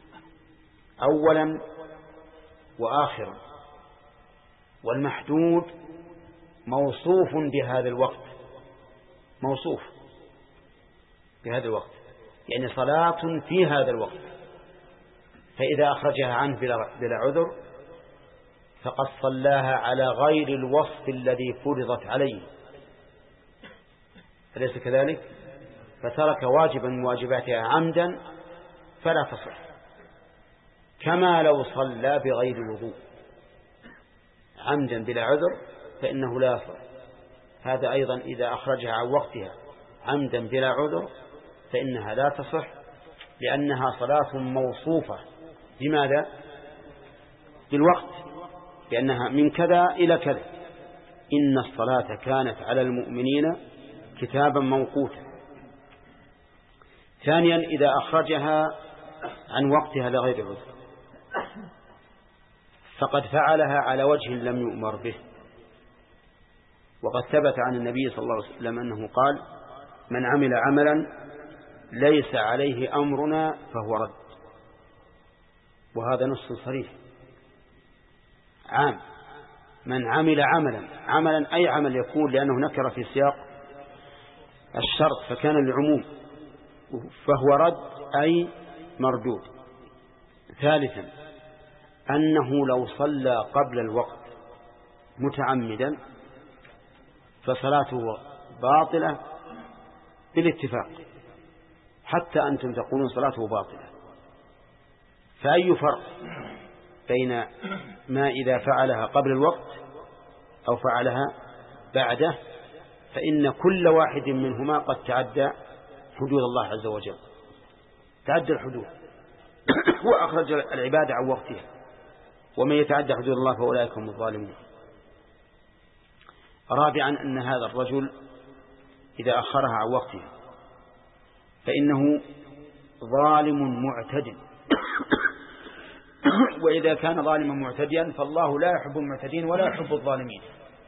أولا وآخرا، والمحدود موصوف بهذا الوقت، موصوف بهذا الوقت، يعني صلاة في هذا الوقت، فإذا أخرجها عنه بلا عذر فقد صلاها على غير الوصف الذي فرضت عليه، أليس كذلك؟ فترك واجبا من واجباتها عمدا فلا تصح، كما لو صلى بغير وضوء عمدا بلا عذر فإنه لا يصح. هذا أيضا إذا أخرجها عن وقتها عمدا بلا عذر فإنها لا تصح، لأنها صلاة موصوفة بماذا؟ بالوقت، لأنها من كذا إلى كذا. إن الصلاة كانت على المؤمنين كتابا موقوتا. ثانيا إذا أخرجها عن وقتها لغير عذر فقد فعلها على وجه لم يؤمر به، وقد ثبت عن النبي صلى الله عليه وسلم أنه قال: من عمل عملا ليس عليه أمرنا فهو رد. وهذا نص صريح عام. من عمل عملا، عملا أي عمل يكون، لأنه نكر في سياق الشرط فكان العموم، فهو رد أي مردود. ثالثا أنه لو صلى قبل الوقت متعمدا فصلاته باطلة بالاتفاق، حتى أنتم تقولون صلاته باطلة. فأي فرق بين ما إذا فعلها قبل الوقت أو فعلها بعده؟ فإن كل واحد منهما قد تعدى حدود الله عز وجل، تعدى الحدود وأخرج العبادة عن وقتها، ومن يتعدى حدود الله فأولئك هم الظالمون. رابعا أن هذا الرجل إذا أخرها عن وقتها فإنه ظالم معتد، وإذا كان ظالما معتديا فالله لا يحب المعتدين ولا يحب الظالمين.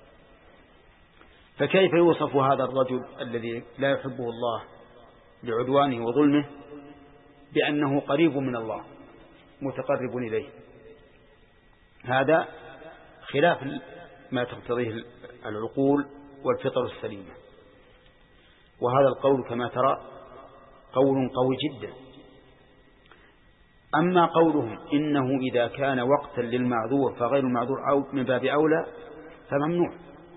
فكيف يوصف هذا الرجل الذي لا يحبه الله لعدوانه وظلمه بأنه قريب من الله متقرب إليه؟ هذا خلاف ما تقتضيه العقول والفطر السليمة. وهذا القول كما ترى قول قوي جدا. أما قولهم إنه إذا كان وقتا للمعذور فغير المعذور أو من باب أولى فممنوع،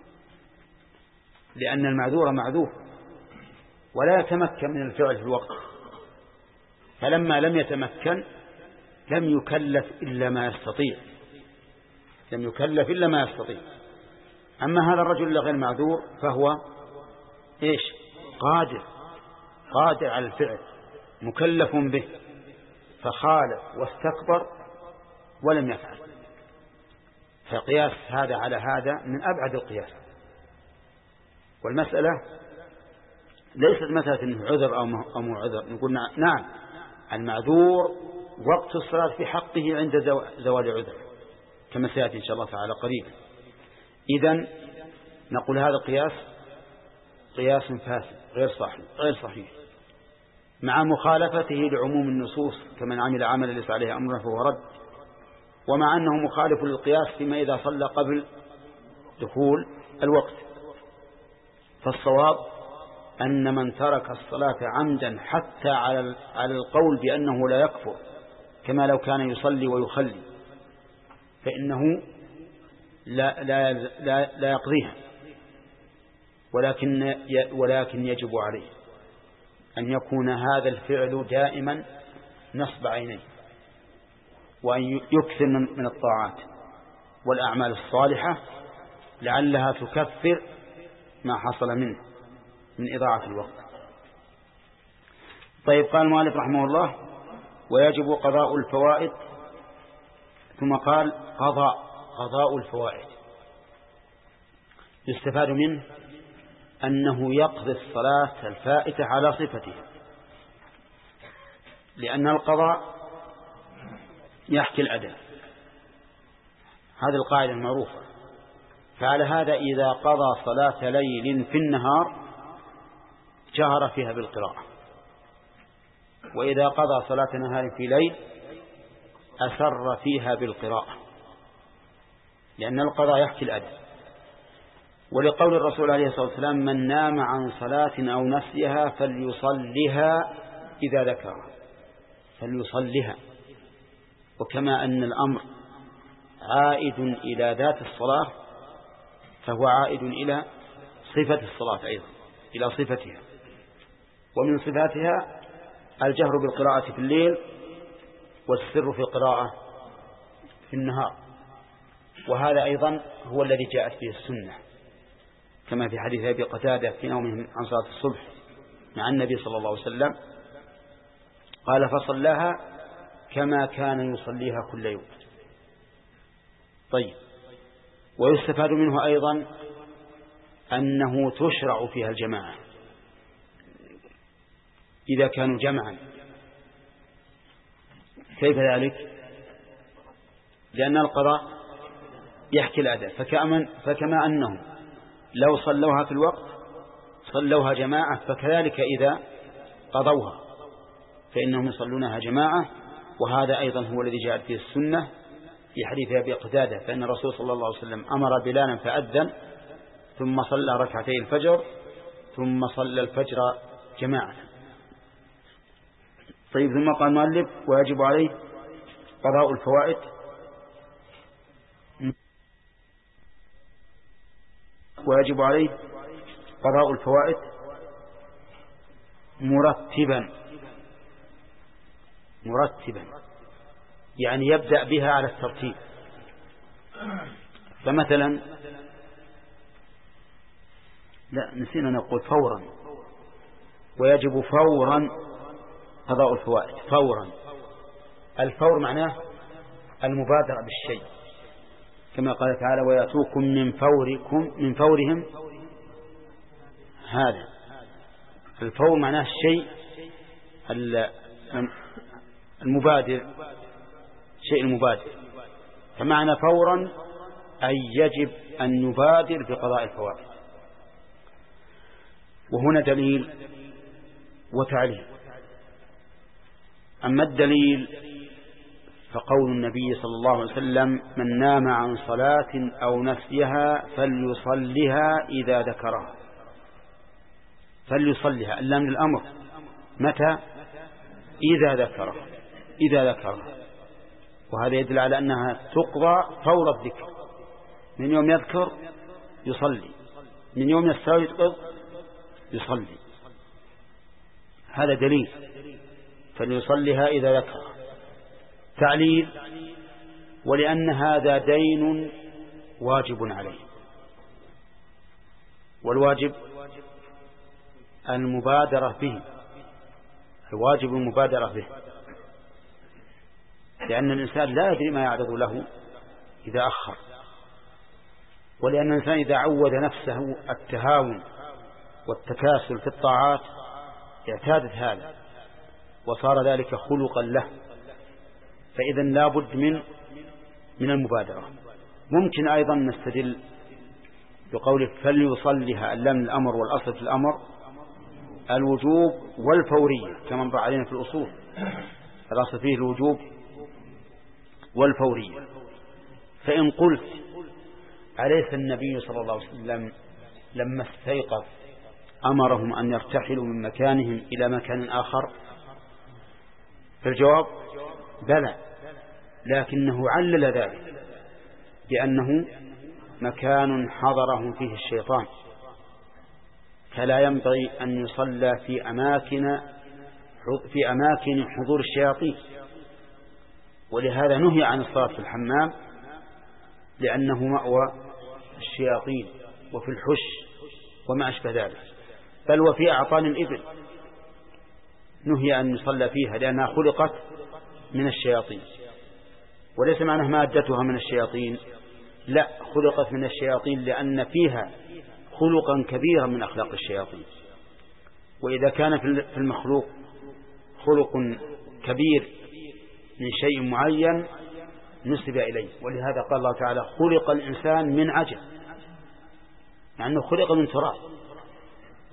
لأن المعذور معذور ولا يتمكن من الفعل في الوقت، فلما لم يتمكن لم يكلف إلا ما يستطيع، لم يكلف إلا ما يستطيع. أما هذا الرجل غير معذور فهو إيش؟ قادر، قادر على الفعل، مكلف به، فخالف واستكبر ولم يفعل. فقياس هذا على هذا من أبعد القياس. والمسألة ليست مسألة أنه عذر أو مو عذر، نقول نعم المعذور وقت الصلاة في حقه عند زوال عذر كما سيأتي إن شاء الله تعالى قريبا. إذن نقول هذا قياس قياس فاسد غير صحيح غير صحيح مع مخالفته لعموم النصوص كمن عمل عملا ليس عليه أمر فهو رد، ومع أنه مخالف للقياس فيما إذا صلى قبل دخول الوقت. فالصواب أن من ترك الصلاة عمدا حتى على على القول بأنه لا يكفر كما لو كان يصلي ويخلي فإنه لا لا لا, لا يقضيها، ولكن ولكن يجب عليه أن يكون هذا الفعل دائما نصب عينيه، وأن يكثر من الطاعات والأعمال الصالحة لعلها تكفر ما حصل منه من إضاعة الوقت. طيب، قال المؤلف رحمه الله: ويجب قضاء الفوائد. ثم قال: قضاء قضاء الفوائد يستفاد منه أنه يقضي الصلاة الفائتة على صفتها، لأن القضاء يحكي الأداء، هذه القاعدة المعروفة. فعلى هذا إذا قضى صلاة ليل في النهار جهر فيها بالقراءة. وإذا قضى صلاة نهار في ليل أسر فيها بالقراءة، لأن القضاء يحكي الأداء. ولقول الرسول عليه الصلاة والسلام: من نام عن صلاة أو نسيها فليصلها إذا ذكرها، فليصلها. وكما أن الأمر عائد إلى ذات الصلاة فهو عائد إلى صفة الصلاة أيضا، إلى صفتها. ومن صفاتها الجهر بالقراءة في الليل والسر في القراءة في النهار. وهذا أيضا هو الذي جاءت به السنة، كما في حديث أبي قتادة في نومهم عن صلاة الصبح مع النبي صلى الله عليه وسلم قال: فصلاها كما كان يصليها كل يوم. طيب. ويستفاد منه أيضا أنه تشرع فيها الجماعة إذا كانوا جمعا. كيف ذلك؟ لأن القضاء يحكي الأداء، فكما, فكما أنهم لو صلوها في الوقت صلوها جماعة، فكذلك إذا قضوها فإنهم يصلونها جماعة. وهذا أيضا هو الذي جاءت فيه السنة في حديث أبي قتادة، فإن الرسول صلى الله عليه وسلم أمر بلالا فأذن ثم صلى ركعتي الفجر ثم صلى الفجر جماعة. طيب. ثم قال المؤلف: ويجب عليه قضاء الفوائد ويجب عليه قضاء الفوائد مرتبا مرتبا يعني يبدأ بها على الترتيب. فمثلا لا نسينا نقول فورا، ويجب فورا قضاء الفوائد فورا. الفور معناه المبادرة بالشيء، كما قال تعالى: ويأتوكم من فوركم من فورهم هذا. الفور معناه الشيء المبادر، شيء المبادر. فمعنى فورا أي يجب أن نبادر بقضاء الفوائد. وهنا دليل وتعليل. أما الدليل فقول النبي صلى الله عليه وسلم: من نام عن صلاة أو نسيها فليصلها إذا ذكرها. فليصلها اللام للأمر، متى؟ إذا ذكرها إذا ذكرها وهذا يدل على أنها تقضى فور الذكر. من يوم يذكر يصلي، من يوم يستيقظ يصلي. هذا دليل. فليصلها إذا ذكر. تعليل: ولأن هذا دين واجب عليه، والواجب المبادرة به، الواجب المبادرة به، لأن الإنسان لا يدري ما يعرض له إذا أخر. ولأن الإنسان إذا عود نفسه التهاون والتكاسل في الطاعات اعتادت هذا وصار ذلك خلقا له. فإذا لا بد من من المبادرة. ممكن أيضا نستدل بقوله: فليصلها اللام الأمر، والأصل في الأمر الوجوب والفورية، كما مر علينا في الأصول. الأصل فيه الوجوب والفورية. فإن قلت: أليس النبي صلى الله عليه وسلم لما استيقظ أمرهم أن يرتحلوا من مكانهم إلى مكان آخر؟ فالجواب: بلى، لكنه علل ذلك بأنه مكان حضره فيه الشيطان، فلا ينبغي أن يصلى في أماكن في أماكن حضور الشياطين. ولهذا نهي عن الصلاة في الحمام، لأنه مأوى الشياطين وفي الحش وما أشبه ذلك. بل وفي أعطان الإبل نهي أن يصلى فيها، لأنها خلقت من الشياطين. وليس معناه مادتها من الشياطين، لا، خلقت من الشياطين لأن فيها خلقا كبيرا من أخلاق الشياطين. وإذا كان في المخلوق خلق كبير من شيء معين نسب إليه. ولهذا قال الله تعالى: خلق الإنسان من عجل، مع أنه خلق من تراب.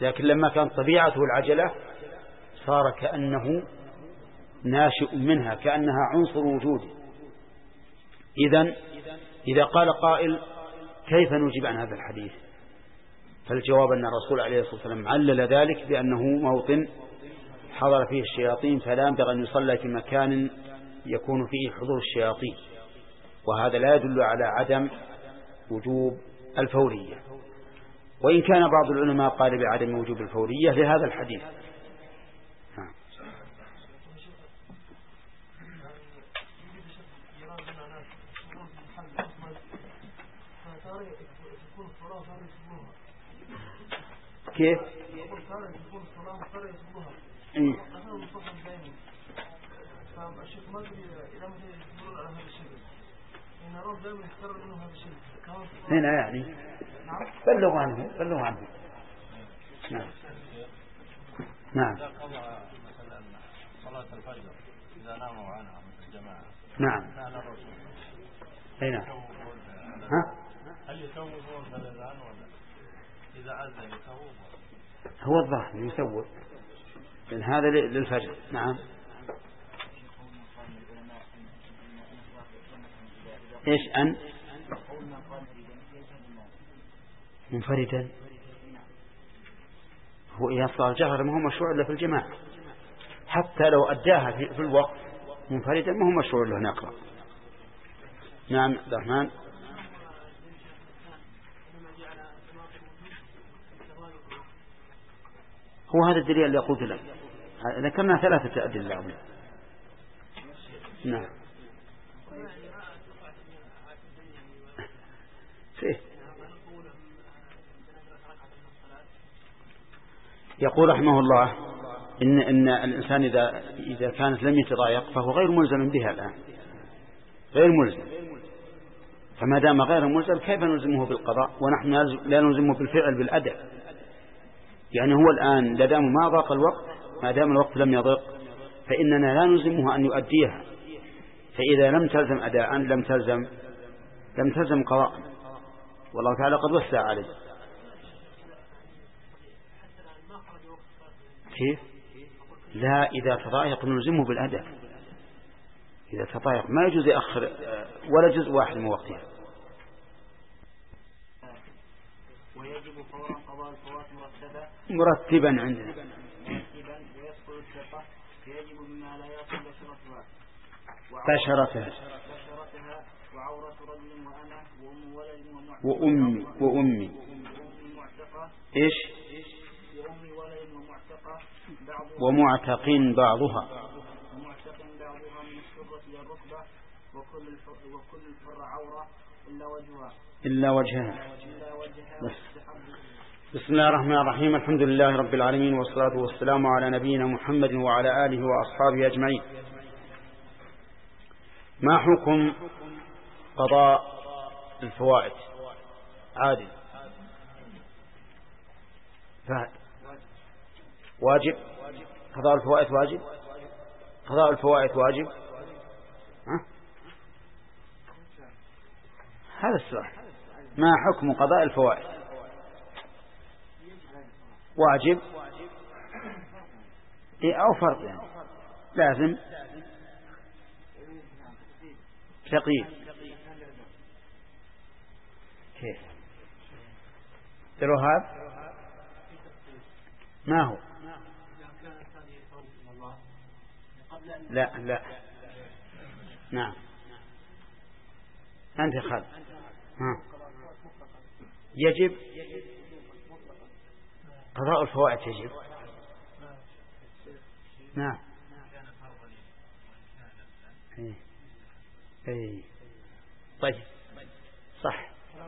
لكن لما كانت طبيعته العجلة صار كأنه ناشئ منها، كأنها عنصر وجودي. إذن إذا قال قائل كيف نجيب عن هذا الحديث؟ فالجواب أن الرسول عليه الصلاة والسلام علل ذلك بأنه موطن حضر فيه الشياطين، فلا ينبغي أن يصلى في مكان يكون فيه حضور الشياطين، وهذا لا يدل على عدم وجوب الفورية، وإن كان بعض العلماء قال بعدم وجوب الفورية لهذا الحديث. كيف؟ إيه؟ هنا يعني بلغوا عنه بلغوا عنه. نعم نعم صلاة الفجر إذا ناموا عنها مثل الجماعة. نعم هنا ها هل يسوون بالأذان ولا إذا أذن يسوون؟ هو الظاهر يسوون، لأن هذا للفجر. نعم. إيش أن منفردا؟ هو إذا صار جهر ما هو مشروع إلا في الجماعة، حتى لو أداها في الوقت منفردا ما هو مشروع له نقرأ. نعم عبد الرحمن. هو هذا الدليل اللي قلت لك، ذكرنا ثلاثة أدلة. نعم فيه. يقول رحمه الله إن, إن الإنسان إذا, إذا كانت لم يتضايق فهو غير ملزم بها الآن، غير ملزم، فما دام غير ملزم كيف نلزمه بالقضاء ونحن لا نلزمه بالفعل بالأداء؟ يعني هو الآن لدام ما ضاق الوقت، ما دام الوقت لم يضيق فإننا لا نلزمه أن يؤديها، فإذا لم تلزم أداء لم تلزم لم تلزم قضاء، والله تعالى قد وسع عليه. كيف؟ لا، إذا تضايق نلزمه بالأداء، إذا تضايق ما يجوز يأخر ولا جزء واحد من وقتها. ويجب فورا قضاء الفوات مرتبة مرتبا عندنا مرتبا ويسقط الثقة، فيجب بما لا يصل بشرتها بشرتها بشرتها وعورة رجل وأنا وأم ولد وأمي وأمي وأم معتقة إيش وأم ولد ومعتقة بعضها ومعتقين بعضها ومعتق بعضها من السرة إلى الركبة، وكل الفر وكل الفر عورة إلا وجهها إلا وجهها. إلا وجهها. بس. بسم الله الرحمن الرحيم، الحمد لله رب العالمين، والصلاة والسلام على نبينا محمد وعلى آله وأصحابه أجمعين. ما حكم قضاء الفوائد؟ عادل فهد. واجب قضاء الفوائد، واجب قضاء الفوائد واجب. ها؟ هذا السؤال، ما حكم قضاء الفوائد؟ واجب إيه أو فرض؟ يعني لازم تقييد. كيف الوهاب؟ ما هو؟ لا لا نعم أنت خالد. ها. يجب قضاء الفوائد، يجب. نعم اي اي طيب صح.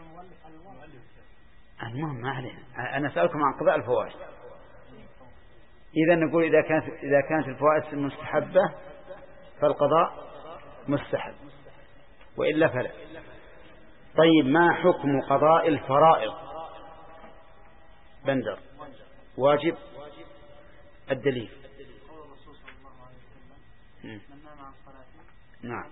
المهم ما علينا، أنا أسألكم عن قضاء الفوائد. إذا نقول إذا كانت إذا كانت الفوائد مستحبة فالقضاء مستحب، وإلا فلا. طيب ما حكم قضاء الفرائض؟ بندر. واجب. الدليل. نعم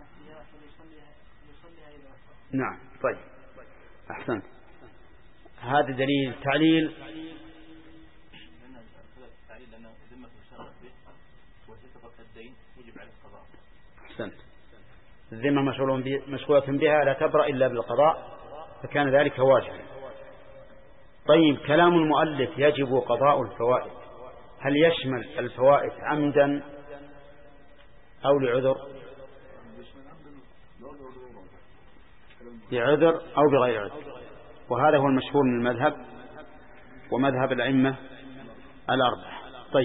نعم طيب أحسنت. هذا دليل. تعليل ذمة مشغول به وستقض الدين يجب عليه القضاء. أحسنت. الذمة مشغولة بها لا تبرأ إلا بالقضاء، فكان ذلك واجبا. طيب، كلام المؤلف يجب قضاء الفوائد، هل يشمل الفوائد عمدا أو لعذر؟ لعذر أو بغير عذر، وهذا هو المشهور من المذهب ومذهب الأئمة الأربعة. طيب،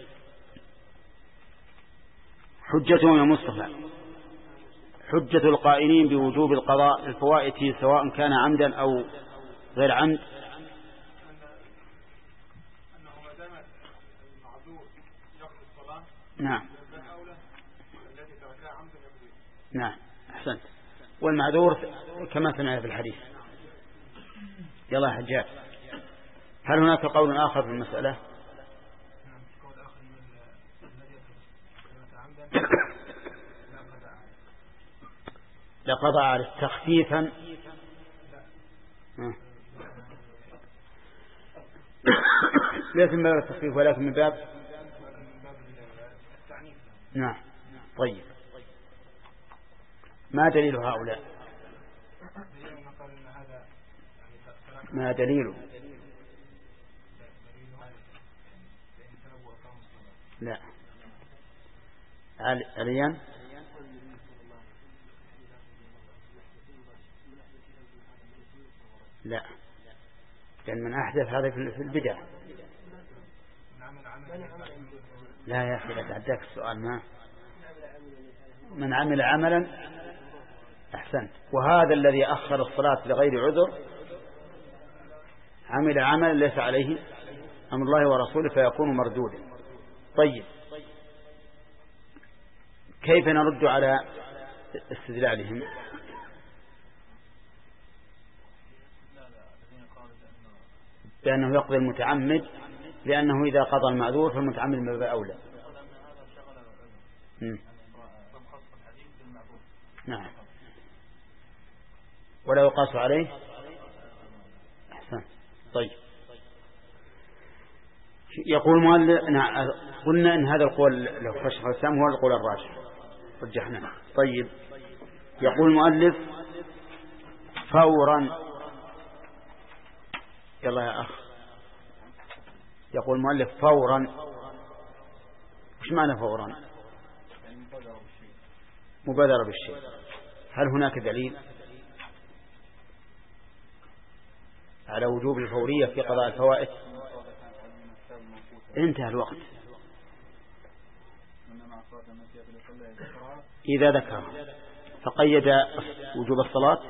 حجتهم يا مصطفى، حجة القائلين بوجوب القضاء الفوائد سواء كان عمدا أو غير عمد نعم نعم أحسنت. والمعذور كما سمعنا في الحديث. يلا حجاج، هل هناك قول آخر في المسألة؟ لقضى على تخفيفا ليس من باب التخفيف ولكن من باب نعم. طيب، ما دليل هؤلاء؟ ما دليله؟ لا عليا لا، لأن من أحدث هذا في البدع. لا يا أخي لا تعداك السؤال. ما من عمل عملا أحسنت، وهذا الذي أخر الصلاة لغير عذر عمل عملا ليس عليه أمر الله ورسوله فيكون مردودا. طيب، كيف نرد على استدلالهم؟ بأنه يقضي المتعمد، لأنه إذا قضى المعذور فالمتعمد من باب أولى. نعم، ولا يقاس عليه. أحسن. طيب، يقول مؤلف نعم قلنا إن هذا القول لو خشخ السام هو القول الراجح رجحنا. طيب، يقول المؤلف فورا. يلا يا أخ، يقول المؤلف فورا. وش معنى فورا؟ مبادرة بالشيء. هل هناك دليل على وجوب الفورية في قضاء الفوائد؟ انتهى الوقت. إذا ذكر فقيد وجوب الصلاة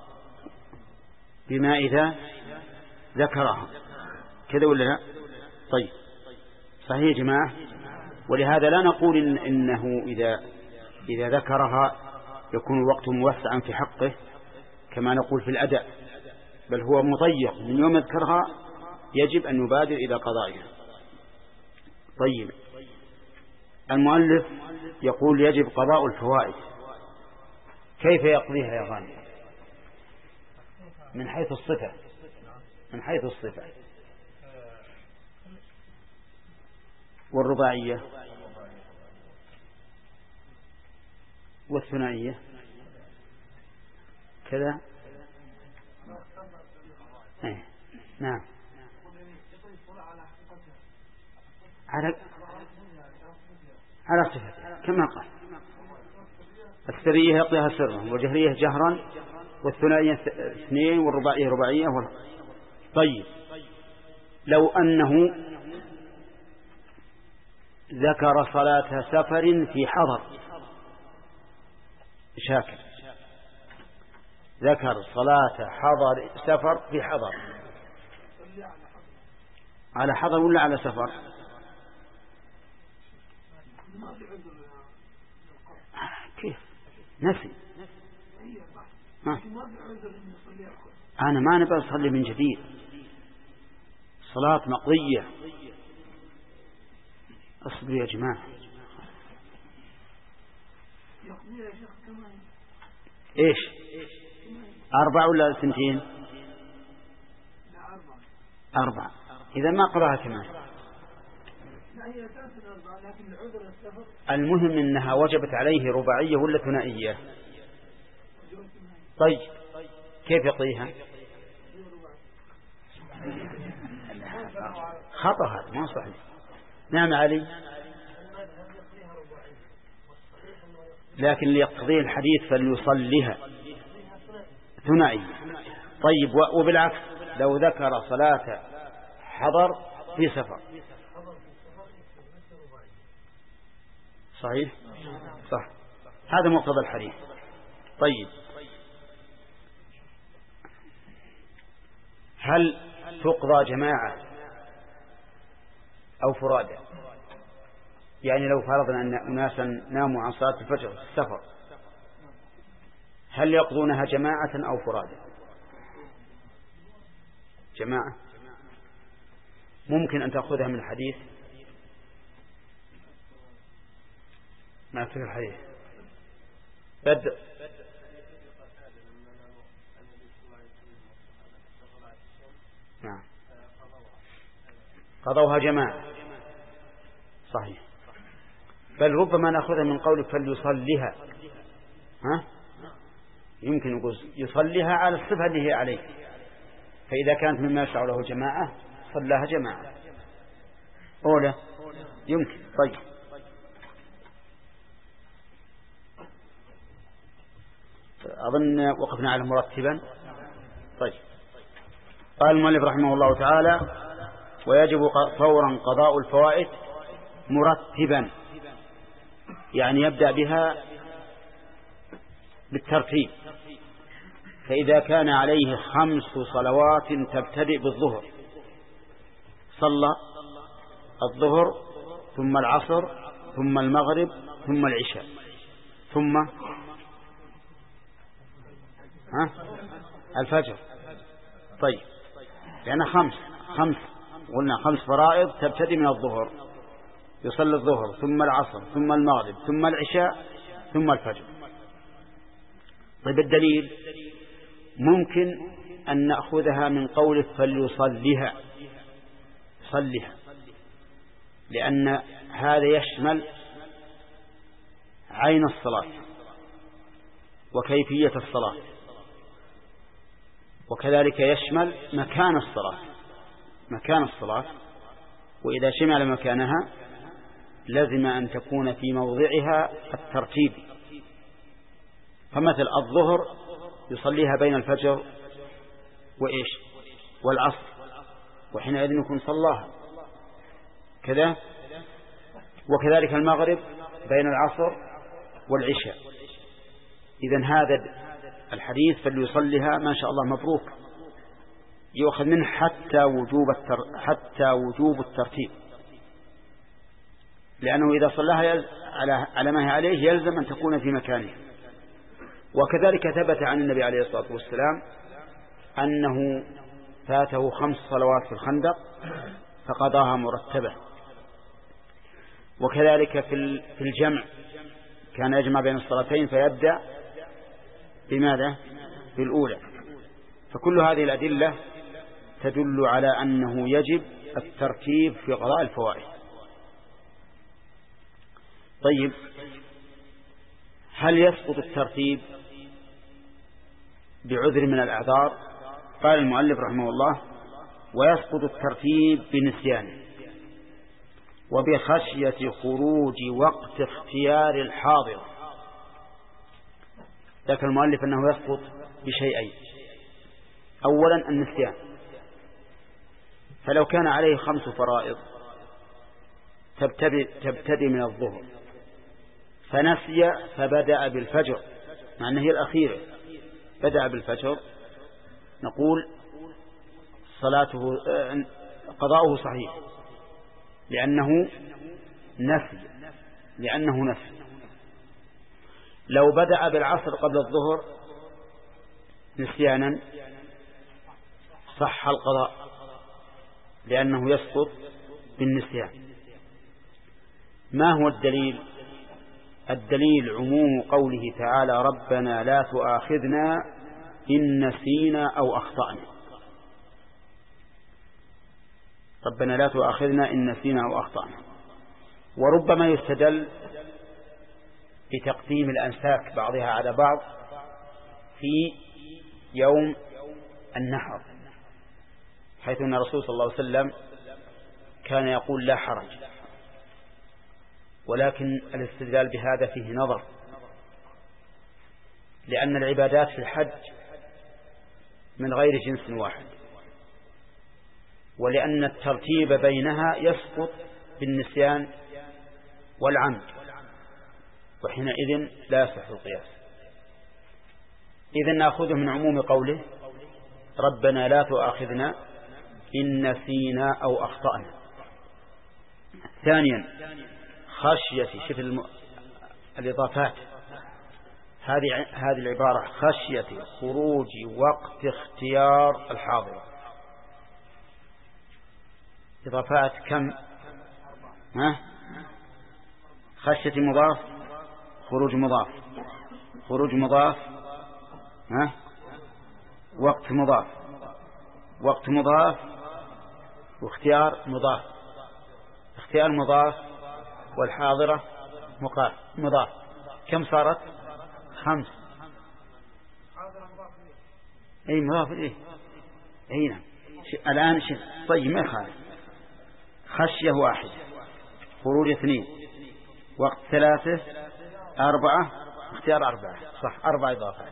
بما إذا ذكرها، كذا ولا لا؟ طيب، صحيح يا جماعة. ولهذا لا نقول إن إنه إذا إذا ذكرها يكون الوقت موسعا في حقه كما نقول في الأداء، بل هو مضيق، من يوم يذكرها يجب أن يبادر إلى قضائها. طيب، المؤلف يقول يجب قضاء الفوائد، كيف يقضيها يا غانم؟ من حيث الصفة، من حيث الصفة. والرباعية والثنائية كذا. ايه نعم، على على صفتها كما قال. السرية يقضيها سرا، والجهرية جهرا، والثنائية اثنين، والرباعية رباعية وال... طيب، لو أنه ذكر صلاة سفر في حضر شاكر، ذكر صلاة حضر سفر في حضر، على حضر ولا على سفر؟ كيف نسي؟ أنا ما نبغى أصلي من جديد، صلاة مقضية. أصبروا يا جماعة. إيش أربع ولا سنتين؟ أربع. إذا ما قضاها كمان المهم أنها وجبت عليه رباعية ولا ثنائية. طيب كيف يقضيها؟ خطأ هذا ما صحيح. نعم علي، لكن ليقضي الحديث فليصليها ثنائية. طيب وبالعكس لو ذكر صلاة حضر في سفر صحيح صح، هذا مقتضى الحديث. طيب هل تقضى جماعة أو فرادى؟ يعني لو فرضنا أن أناسا ناموا عن صلاة الفجر في السفر، هل يقضونها جماعة أو فرادى؟ جماعة. ممكن أن تأخذها من الحديث، ما في الحديث بدء نعم قضوها جماعة صحيح، بل ربما نأخذها من قول فليصليها، ها يمكن يقول يصليها على الصفة اللي هي عليه، فإذا كانت مما يشرع له جماعة صلاها جماعة أولى يمكن. طيب أظن وقفنا على مرتبا. طيب قال المؤلف رحمه الله تعالى ويجب فورا قضاء الفوائد مرتبا، يعني يبدأ بها بالترتيب. فإذا كان عليه خمس صلوات تبتدئ بالظهر صلى الظهر ثم العصر ثم المغرب ثم العشاء ثم ها الفجر. طيب لأن خمس خمس قلنا خمس فرائض تبتدئ من الظهر، يصلي الظهر ثم العصر ثم المغرب ثم العشاء ثم الفجر. طيب الدليل ممكن أن نأخذها من قوله فليصليها صليها، لأن هذا يشمل عين الصلاة وكيفية الصلاة، وكذلك يشمل مكان الصلاة مكان الصلاة وإذا شمل مكانها لازم أن تكون في موضعها الترتيب. فمثل الظهر يصليها بين الفجر وإيش والعصر، وحينئذ يكون صلاها كذا، وكذلك المغرب بين العصر والعشاء. إذن هذا الحديث فليصليها ما شاء الله مبروك يؤخذ منه حتى وجوب التر... حتى وجوب الترتيب، لأنه إذا صلاها يز... على على ما هي عليه يلزم أن تكون في مكانها. وكذلك ثبت عن النبي عليه الصلاة والسلام أنه فاته خمس صلوات في الخندق فقضاها مرتبة. وكذلك في في الجمع كان يجمع بين الصلاتين فيبدأ بماذا؟ بالأولى. فكل هذه الأدلة تدل على أنه يجب الترتيب في قضاء الفوائد. طيب هل يسقط الترتيب بعذر من الأعذار؟ قال المؤلف رحمه الله ويسقط الترتيب بنسيان وبخشية خروج وقت اختيار الحاضر. ذكر المؤلف أنه يسقط بشيئين. أولا النسيان، فلو كان عليه خمس فرائض تبتدئ, تبتدئ من الظهر فنسي فبدأ بالفجر مع أنه هي الأخيرة، بدأ بالفجر، نقول صلاته قضاؤه صحيح لأنه نسي لأنه نسي. لو بدأ بالعصر قبل الظهر نسيانا صح القضاء لأنه يسقط بالنسيان. ما هو الدليل؟ الدليل عموم قوله تعالى ربنا لا تؤاخذنا إن نسينا أو أخطأنا. ربنا لا تؤاخذنا إن نسينا أو أخطأنا. وربما يستدل بتقديم الأنساك بعضها على بعض في يوم النحر، حيث أن الرسول صلى الله عليه وسلم كان يقول لا حرج، ولكن الاستدلال بهذا فيه نظر، لأن العبادات في الحج من غير جنس واحد، ولأن الترتيب بينها يسقط بالنسيان والعمد، وحينئذ لا يصح القياس. إذن نأخذه من عموم قوله ربنا لا تؤاخذنا إن نسينا أو أخطأنا. ثانيا خشية، شوف الم... الإضافات، هذه هذه العبارة خشية خروج وقت اختيار الحاضر. إضافات كم؟ ها؟ خشية مضاف، خروج مضاف، خروج مضاف، ها؟ وقت مضاف، وقت مضاف، واختيار مضاف، اختيار مضاف، والحاضرة مضاف. كم صارت؟ خمس. اي مضاف ايه اي نعم. الآن شف. طيب ما يخالف. خشية واحد، خروج اثنين، وقت ثلاثة، أربعة، اختيار أربعة، صح، أربع إضافات.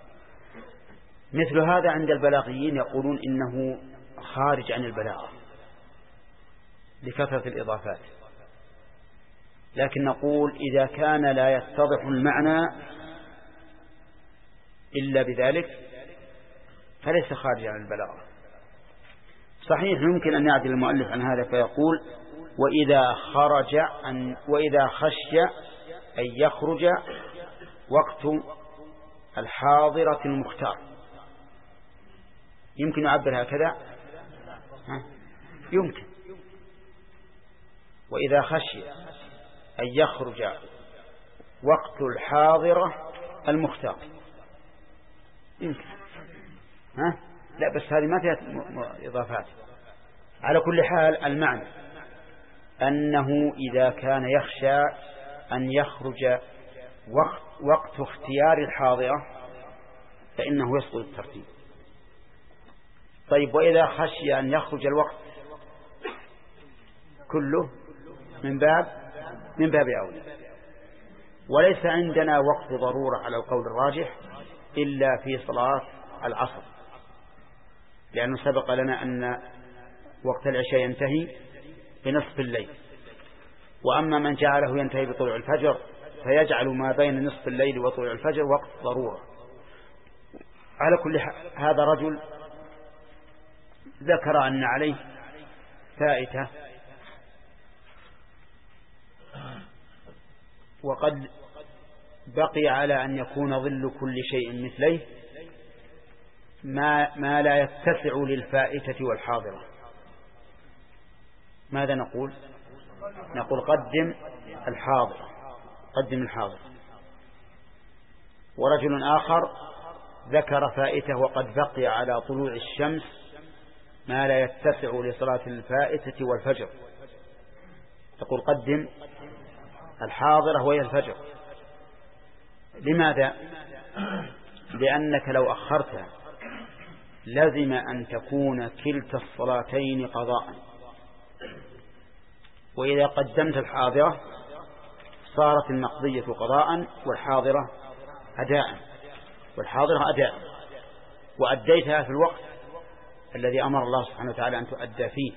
مثل هذا عند البلاغيين يقولون إنه خارج عن البلاغة لكثرة الإضافات، لكن نقول إذا كان لا يتضح المعنى إلا بذلك فليس خارج عن البلاغة. صحيح يمكن أن يعدل المؤلف عن هذا فيقول وإذا خرج أن وإذا خشي أن يخرج وقت الحاضرة المختار، يمكن يعبر هكذا، ها؟ يمكن وإذا خشي أن يخرج وقت الحاضرة المختار، يمكن، ها؟ لا بس هذه ما فيها إضافات. على كل حال المعنى أنه إذا كان يخشى أن يخرج وقت, وقت اختيار الحاضرة فإنه يسقط الترتيب. طيب وإذا خشي أن يخرج الوقت كله من باب من باب أولى. وليس عندنا وقت ضرورة على القول الراجح إلا في صلاة العصر، لأنه سبق لنا أن وقت العشاء ينتهي بنصف الليل، وأما من جعله ينتهي بطلوع الفجر فيجعل ما بين نصف الليل وطلوع الفجر وقت ضرورة. على كل حال هذا رجل ذكر أن عليه فائتة وقد بقي على أن يكون ظل كل شيء مثليه ما, ما لا يتسع للفائتة والحاضرة. ماذا نقول؟ نقول قدم الحاضر، قدم الحاضر. ورجل آخر ذكر فائته وقد بقي على طلوع الشمس ما لا يتسع لصلاة الفائتة والفجر، تقول قدم الحاضرة وهي الفجر. لماذا؟ لأنك لو أخرتها لازم أن تكون كلتا الصلاتين قضاء، وإذا قدمت الحاضرة صارت المقضية قضاء والحاضرة أداء، والحاضرة أداء، وأديتها في الوقت الذي أمر الله سبحانه وتعالى أن تؤدى فيه.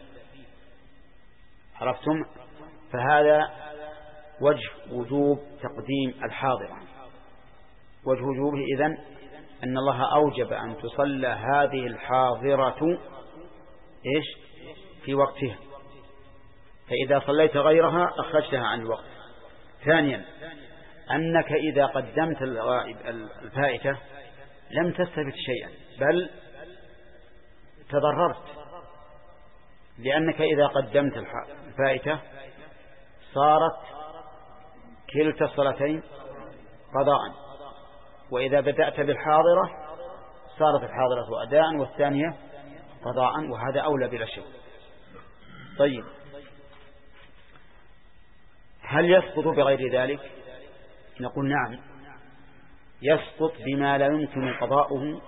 عرفتم؟ فهذا وجه وجوب تقديم الحاضرة. وجه وجوبه إذن أن الله أوجب أن تصلى هذه الحاضرة إيش في وقتها، فإذا صليت غيرها أخرجتها عن الوقت. ثانيا أنك إذا قدمت الغائب الفائتة لم تستفد شيئا بل تضررت، لأنك إذا قدمت الفائتة صارت كلتا الصلاتين قضاء، وإذا بدأت بالحاضرة صارت الحاضرة أداء والثانية قضاء، وهذا أولى بلا شك. طيب هل يسقط بغير ذلك؟ نقول نعم، يسقط بما لا يمكن قضاؤه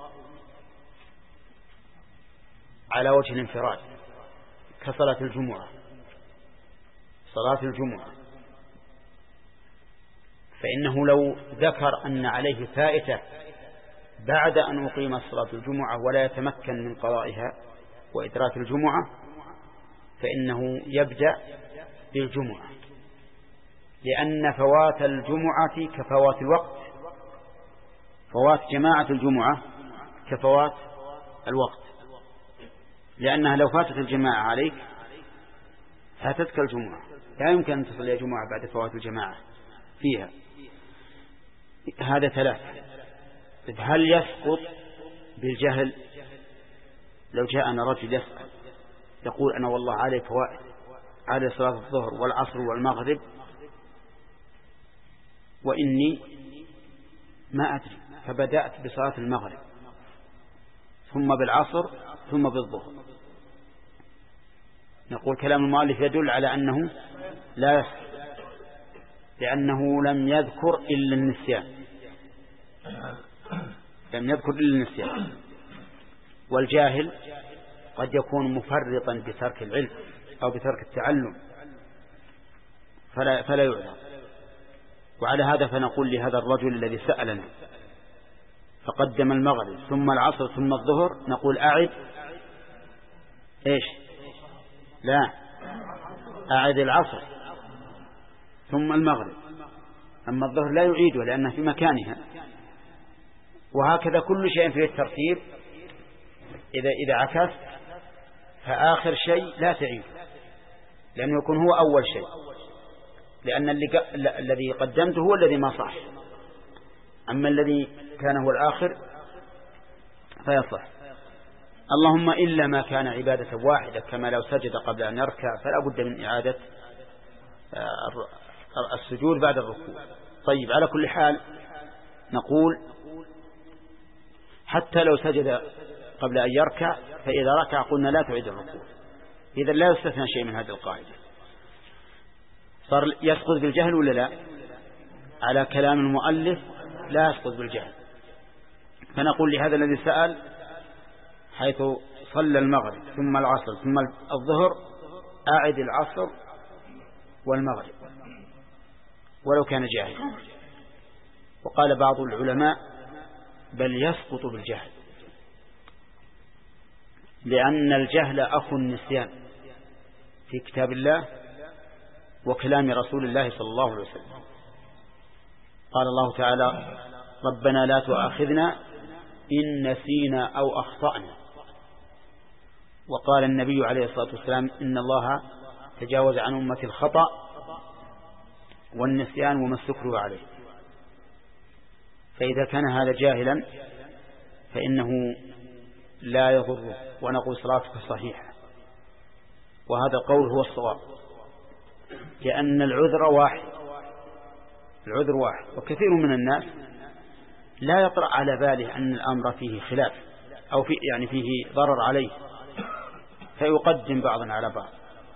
على وجه الانفراد، كصلاة الجمعة. صلاة الجمعة فإنه لو ذكر أن عليه فائتة بعد أن أقيم صلاة الجمعة ولا يتمكن من قضائها وإدراك الجمعة، فإنه يبدأ بالجمعة، لأن فوات الجمعة كفوات الوقت، فوات جماعة الجمعة كفوات الوقت، لأنها لو فاتت الجماعة عليك فاتتك الجمعة، لا يمكن أن تصلي جمعة بعد فوات الجماعة فيها. هذا ثلاث. هل يسقط بالجهل؟ لو جاءنا رجل يسأل يقول أنا والله علي فوائد، علي صلاة الظهر والعصر والمغرب وإني ما أدري، فبدأت بصلاة المغرب ثم بالعصر ثم بالظهر، نقول كلام المؤلف يدل على أنه لا يسقط، لأنه لم يذكر إلا النسيان، لم يذكر إلا النسيان. والجاهل قد يكون مفرطا بترك العلم أو بترك التعلم فلا, فلا يعذر. وعلى هذا فنقول لهذا الرجل الذي سألنا فقدم المغرب ثم العصر ثم الظهر، نقول أعد إيش؟ لا، أعد العصر ثم المغرب، أما الظهر لا يعيده لأنها في مكانها. وهكذا كل شيء فيه الترتيب، إذا إذا عكست فآخر شيء لا تعيده لأنه يكون هو أول شيء، لأن الذي قدمته هو الذي ما صح، أما الذي كان هو الآخر فيصح. اللهم إلا ما كان عبادة واحدة كما لو سجد قبل أن يركع فلا بد من إعادة السجود بعد الركوع. طيب، على كل حال نقول حتى لو سجد قبل أن يركع فإذا ركع قلنا لا تعيد الركوع، إذا لا يستثنى شيء من هذه القاعدة. صار يسقط بالجهل ولا لا؟ على كلام المؤلف لا يسقط بالجهل. فنقول لهذا الذي سأل حيث صلى المغرب ثم العصر ثم الظهر أعد العصر والمغرب ولو كان جاهلا. وقال بعض العلماء بل يسقط بالجهل، لأن الجهل أخو النسيان في كتاب الله وكلام رسول الله صلى الله عليه وسلم. قال الله تعالى ربنا لا تؤاخذنا إن نسينا أو أخطأنا. وقال النبي عليه الصلاة والسلام إن الله تجاوز عن أمة الخطأ والنسيان وما استكرهوا عليه. فإذا كان هذا جاهلا فإنه لا يضره ونقول صلاتك صحيحة، وهذا القول هو الصواب، لأن العذر واحد، العذر واحد. وكثير من الناس لا يطرأ على باله أن الأمر فيه خلاف أو في يعني فيه ضرر عليه فيقدم بعضا على بعض.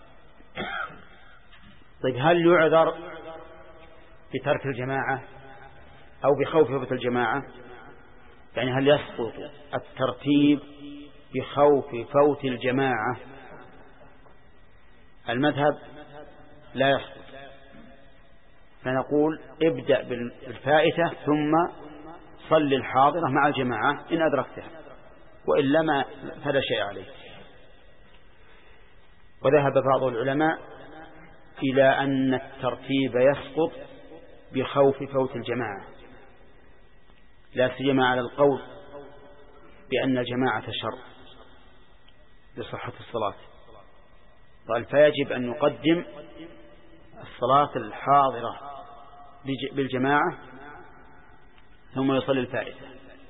طيب، هل يعذر بترك الجماعة أو بخوف فوت الجماعة؟ يعني هل يسقط الترتيب بخوف فوت الجماعة؟ المذهب لا يسقط، فنقول ابدأ بالفائتة ثم صل الحاضرة مع الجماعة إن أدركتها، وإلا ما فلا شيء عليه. وذهب بعض العلماء إلى أن الترتيب يسقط بخوف فوت الجماعة، لا سيما على القول بأن الجماعة شر لصحة الصلاة. قال فيجب أن نقدم الصلاة الحاضرة بالجماعة ثم يصلي الفائتة.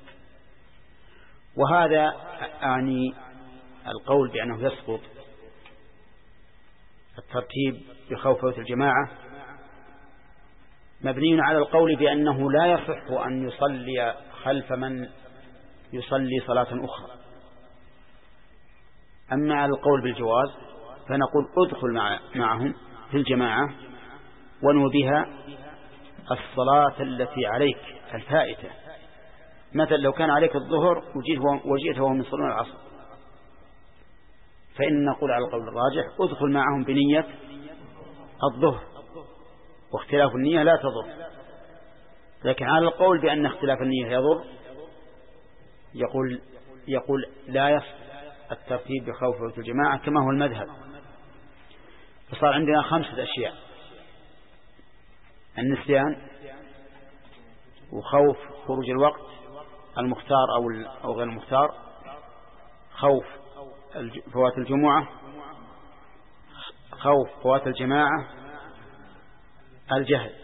وهذا أعني القول بأنه يسقط الترتيب بخوف فوت الجماعة مبني على القول بأنه لا يصح أن يصلي خلف من يصلي صلاة أخرى. أما على القول بالجواز فنقول ادخل مع معهم في الجماعة ونو بها الصلاة التي عليك الفائتة. مثلا لو كان عليك الظهر وجئت وهم يصلون العصر، فإن نقول على القول الراجح ادخل معهم بنية الظهر، واختلاف النية لا تضر. لكن على القول بأن اختلاف النية يضر يقول يقول لا يصح الترتيب بخوف فوت الجماعة كما هو المذهب. فصار عندنا خمسة أشياء: النسيان، وخوف خروج الوقت المختار أو غير المختار، خوف فوات الجمعة، خوف فوات الجماعة، الجهل.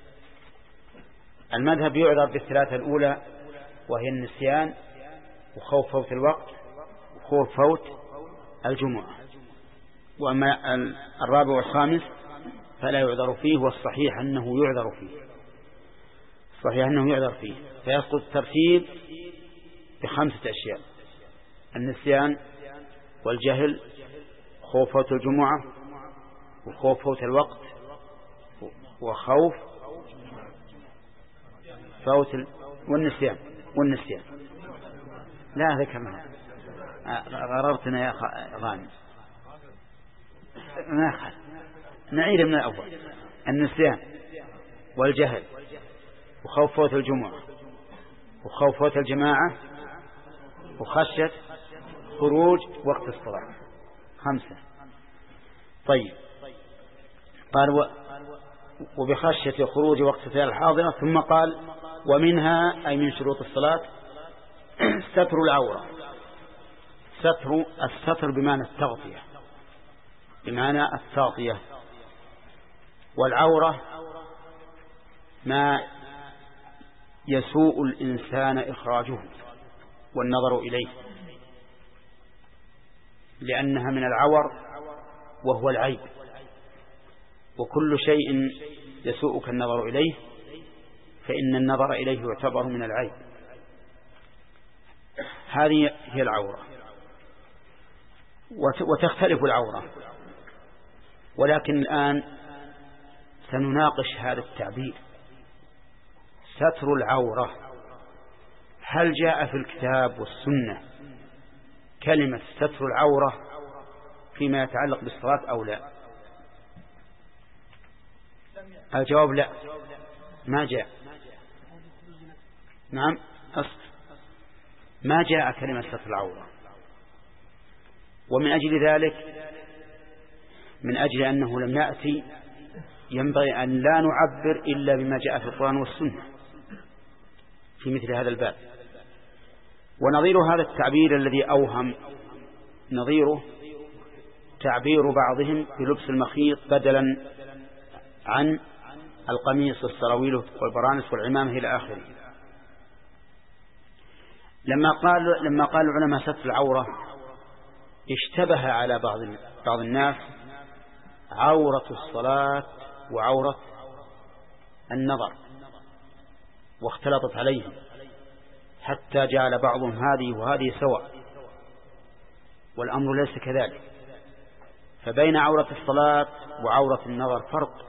المذهب يعذر بالثلاثة الأولى وهي النسيان وخوف فوت الوقت وخوف فوت الجمعة. وأما الرابع والخامس فلا يعذر فيه، والصحيح أنه يعذر فيه صحيح أنه يعذر فيه فيسقط الترتيب بخمسة أشياء: النسيان والجهل، خوف فوت الجمعة، وخوف فوت الوقت، وخوف فوت ال... والنسيان والنسيان لا ذكرنا. غررتنا يا غانم، ناخذ نعيد من الأول: النسيان والجهل وخوف فوت الجمعة وخوف فوت الجماعة وخشية خروج وقت الصلاة. خمسة. طيب، قال و... وبخشية خروج وقت الصلاة الحاضرة. ثم قال: ومنها أي من شروط الصلاة ستر العورة. ستر الستر بمعنى التغطية، بمعنى التغطية. والعورة ما يسوء الإنسان إخراجه والنظر إليه، لأنها من العور وهو العيب، وكل شيء يسوءك النظر إليه فإن النظر إليه يعتبر من العيب. هذه هي العورة. وتختلف العورة، ولكن الآن سنناقش هذا التعبير ستر العورة. هل جاء في الكتاب والسنة كلمة ستر العورة فيما يتعلق بالصلاة أو لا؟ الجواب لا، ما جاء. نعم، أصل ما جاء كلمة ستر العورة. ومن أجل ذلك، من أجل أنه لم يأتي، ينبغي أن لا نعبر إلا بما جاء في القرآن والسنة في مثل هذا الباب. ونظير هذا التعبير الذي أوهم نظيره تعبير بعضهم بلبس المخيط بدلا عن القميص والسراويل والبرانس والعمامة إلى آخره. لما قال لما قال العلماء ستر العورة اشتبه على بعض بعض الناس عورة الصلاة وعورة النظر، واختلطت عليهم حتى جعل بعضهم هذه وهذه سواء، والأمر ليس كذلك. فبين عورة الصلاة وعورة النظر فرق،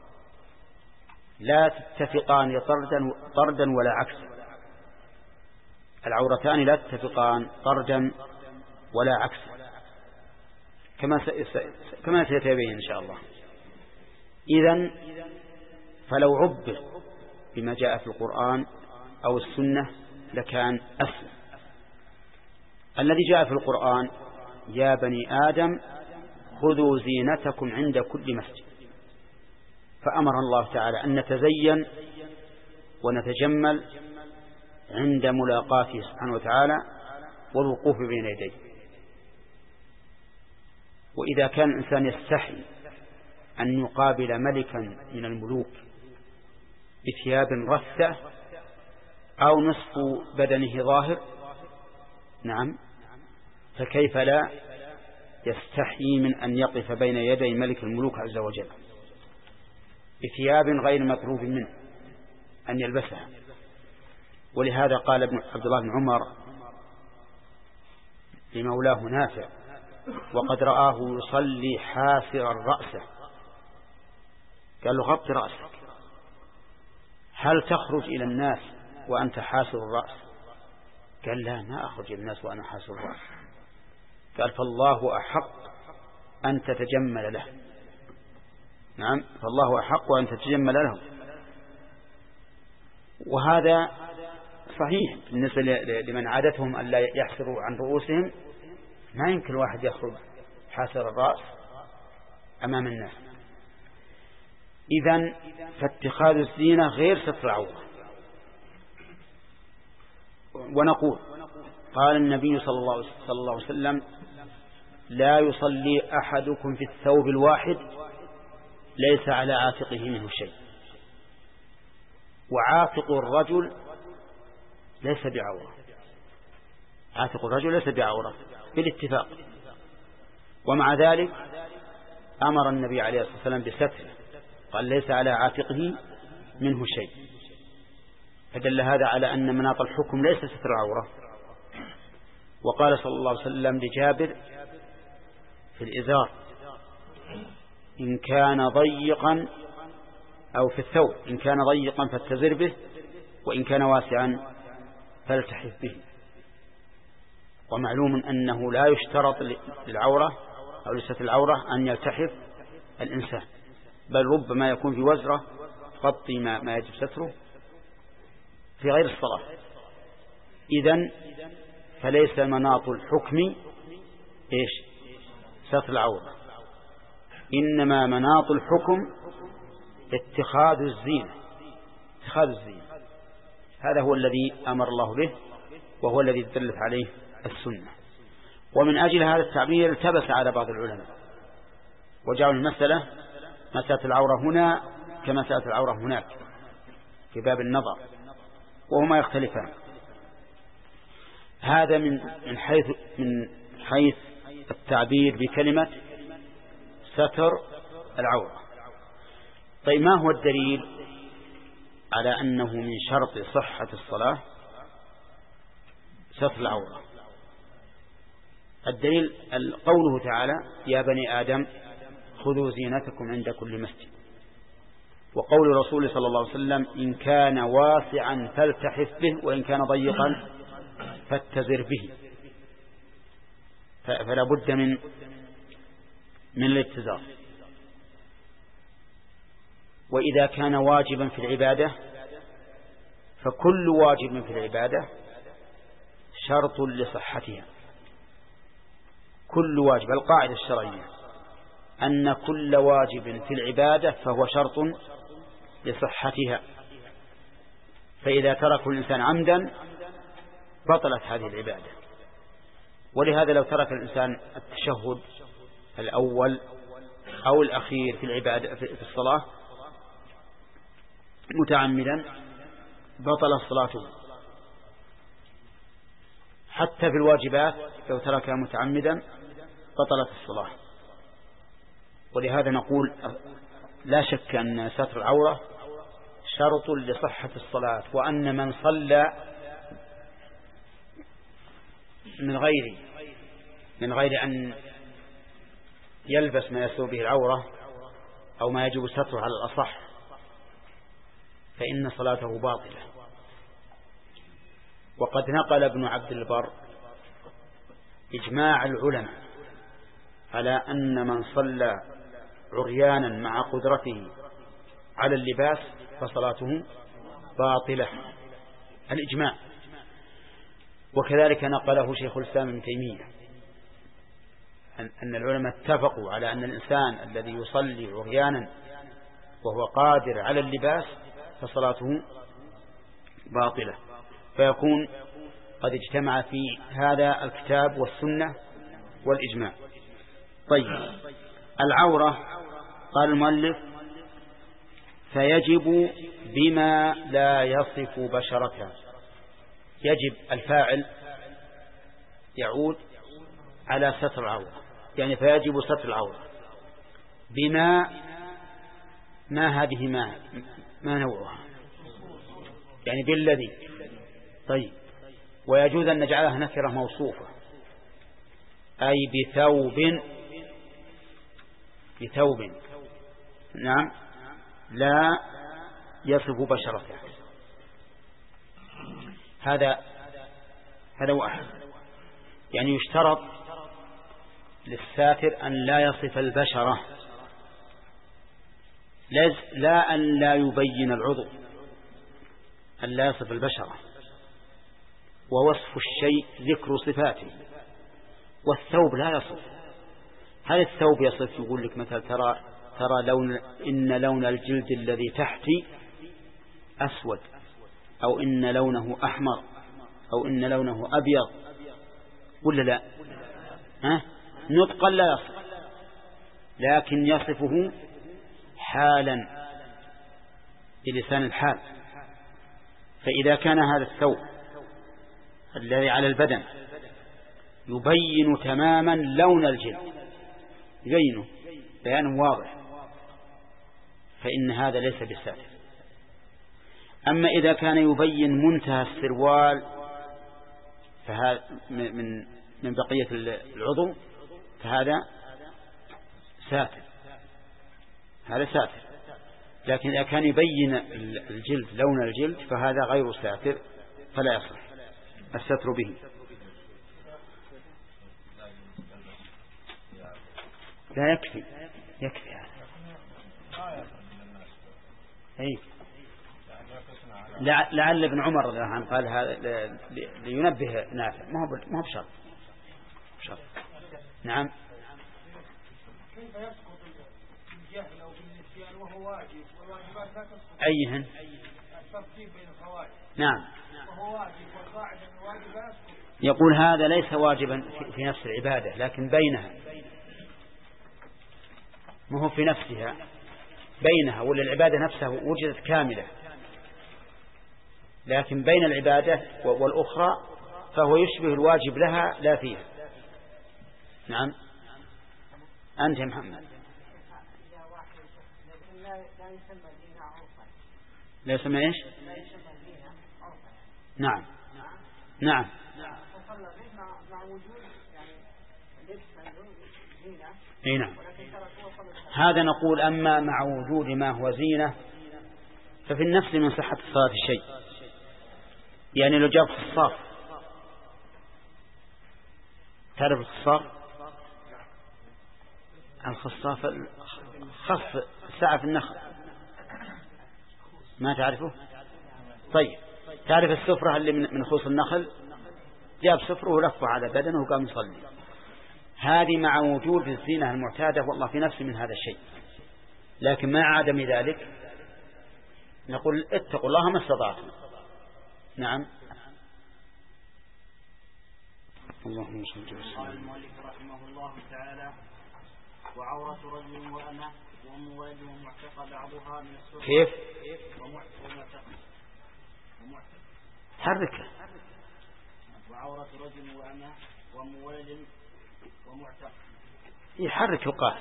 لا تتفقان طردا طردا ولا عكسا. العورتان لا تتفقان طردا ولا عكسا كما كما سيتبين إن شاء الله. إذن فلو عبر بما جاء في القرآن أو السنة لكان أسلم. الذي جاء في القرآن: يا بني آدم خذوا زينتكم عند كل مسجد. فأمر الله تعالى أن نتزين ونتجمل عند ملاقاته سبحانه وتعالى والوقوف بين يديه. وإذا كان الإنسان يستحي أن يقابل ملكا من الملوك بثياب رثة أو نصف بدنه ظاهر، نعم، فكيف لا يستحي من أن يقف بين يدي ملك الملوك عز وجل بثياب غير مطلوب منه أن يلبسها. ولهذا قال ابن عبد الله بن عمر لمولاه نافع وقد رآه يصلي حافر الرأس قال له غطي رأسك. هل تخرج إلى الناس وأنت حاسر الرأس؟ قال لا، ما أخرج إلى الناس وأنا حاسر الرأس. قال فالله أحق أن تتجمل له. نعم، فالله أحق أن تتجمل له. وهذا صحيح بالنسبة لمن عادتهم أن لا يحسروا عن رؤوسهم. ما يمكن واحد يخرج حاسر الرأس أمام الناس. إذن فاتخاذ الزينة غير ستر العورة. ونقول قال النبي صلى الله عليه وسلم لا يصلي أحدكم في الثوب الواحد ليس على عاتقه منه شيء. وعاتق الرجل ليس بعورة، عاتق الرجل ليس بعورة بالاتفاق. ومع ذلك أمر النبي عليه الصلاة والسلام بستره، قال ليس على عاتقه منه شيء. فدل هذا على أن مناط الحكم ليس ستر العورة. وقال صلى الله عليه وسلم لجابر في الإزار إن كان ضيقا أو في الثوب إن كان ضيقا فاتزر به وإن كان واسعا فالتحف به. ومعلوم أنه لا يشترط للعورة أو لستر العورة أن يلتحف الإنسان، بل ربما يكون في وزرة تغطي ما, ما يجب ستره في غير الصلاة. إذن فليس مناط الحكم إيش؟ ستر العورة، إنما مناط الحكم اتخاذ الزينة. اتخاذ الزينة هذا هو الذي أمر الله به وهو الذي دلت عليه السنة. ومن أجل هذا التعبير التبس على بعض العلماء وجعلوا المسألة مسألة العورة هنا كمسألة العورة هناك في باب النظر، وهما يختلفان. هذا من من حيث من حيث التعبير بكلمة ستر العورة. طيب ما هو الدليل على أنه من شرط صحة الصلاة ستر العورة؟ الدليل قوله تعالى يا بني آدم خذوا زينتكم عند كل مسجد، وقول الرسول صلى الله عليه وسلم إن كان واسعا فالتحف به وإن كان ضيقا فاتزر به. فلا بد من من الاتزار. وإذا كان واجبا في العبادة فكل واجب في العبادة شرط لصحتها. كل واجب، القاعدة الشرعية أن كل واجب في العبادة فهو شرط لصحتها. فإذا تركه الإنسان عمدا بطلت هذه العبادة. ولهذا لو ترك الإنسان التشهد الأول أو الأخير في العبادة في الصلاة متعمدا بطل صلاته. حتى في الواجبات لو تركها متعمدا بطلت الصلاة. ولهذا نقول لا شك أن ستر العورة شرط لصحة الصلاة، وأن من صلى من غير من غير أن يلبس ما يستر به العورة أو ما يجب ستره على الأصح فإن صلاته باطلة. وقد نقل ابن عبد البر إجماع العلماء على أن من صلى عريانا مع قدرته على اللباس فصلاته باطلة، الإجماع. وكذلك نقله شيخ الإسلام ابن تيمية أن العلماء اتفقوا على أن الإنسان الذي يصلي عريانا وهو قادر على اللباس فصلاته باطلة. فيكون قد اجتمع في هذا الكتاب والسنة والإجماع. طيب العورة قال المؤلف فيجب بما لا يصف بشرتها. يجب الفاعل يعود على ستر العورة، يعني فيجب ستر العورة بما ما هذه ما ما نوعها يعني بالذي. طيب ويجوز أن نجعلها نكرة موصوفة أي بثوب بثوب نعم لا يصف بشرته. هذا هذا واحد. يعني يشترط للساتر أن لا يصف البشرة، لا أن لا يبين العضو، أن لا يصف البشرة. ووصف الشيء ذكر صفاته. والثوب لا يصف. هل الثوب يصف؟ يقول لك مثلا ترى ترى لون إن لون الجلد الذي تحتي أسود، أو إن لونه أحمر، أو إن لونه أبيض، ولا لا؟ ها؟ نطقا لا يصف، لكن يصفه حالا بلسان الحال. فإذا كان هذا الثوب الذي على البدن يبين تماما لون الجلد، يبينه بيان واضح، فإن هذا ليس بالساتر. أما إذا كان يبين منتهى السروال فهذا من من بقية العضو فهذا ساتر، هذا ساتر. لكن إذا كان يبين الجلد لون الجلد فهذا غير ساتر، فلا يصح الستر به. لا يكفي يكفي هذا. أي لعل ابن عمر رضي الله عنه قال هذا لينبه نافع، ما هو ما هو بشرط بشرط. نعم. كيف يسقط الجهل أو بالنسيان وهو واجب والواجبات لا تسقط؟ أيهن؟ الترتيب بين الفوائد. نعم. وهو واجب والقاعدة الواجب لا يسقط. يقول هذا ليس واجبا في نفس العبادة، لكن بينها، ما هو في نفسها، بينها، ولا العبادة نفسها وجدت كاملة، لكن بين العبادة والأخرى فهو يشبه الواجب لها لا فيها. نعم. أنت يا محمد. لا يسمى إيش؟ نعم نعم. اي نعم. هذا نقول أما مع وجود ما هو زينة ففي النفس من صحة الصلاة الشيء. يعني لو جاب خصاف، تعرف الخصاف؟ الخصاف خص ساعة في النخل، ما تعرفه؟ طيب تعرف السفرة اللي من خوص النخل؟ جاب سفره ولفه على بدنه وقام يصلي. هذه مع وجود الزينة المعتادة والله في نفس من هذا الشيء، لكن مع عدم ذلك نقول اتقوا الله ما استطعتم. نعم. اللهم صل وسلم. قال المؤلف رحمه الله تعالى: وعورة رجل وأمة وأم ولد ومعتق بعضها من السر. كيف؟ ومعتق ومعتق. حركه. وعورة رجل وأمة وأم ولد ومعتق. يحرك القاف.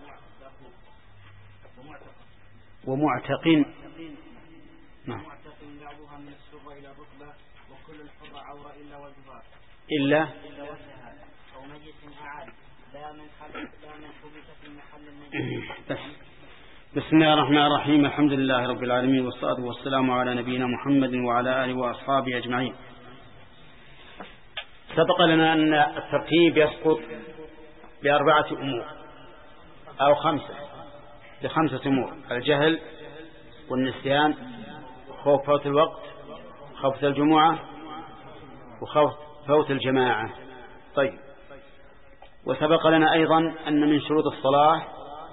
ومعتق. ومعتق. نعم. ومعتق بعضها من السر إلى الركبة، وكل الحر عورة إلا وجهها. إلا. إلا وجهها أو نجس أعاد، لا من حل لا من حبس في محل النجس. بس. بسم الله الرحمن الرحيم. الحمد لله رب العالمين، والصلاة والسلام على نبينا محمد وعلى آله وأصحابه أجمعين. سبق لنا أن الترتيب يسقط بأربعة أمور أو خمسة، بخمسة أمور: الجهل والنسيان، خوف فوت الوقت، خوف الجمعة، وخوف فوت الجماعة. طيب، وسبق لنا أيضا أن من شروط الصلاة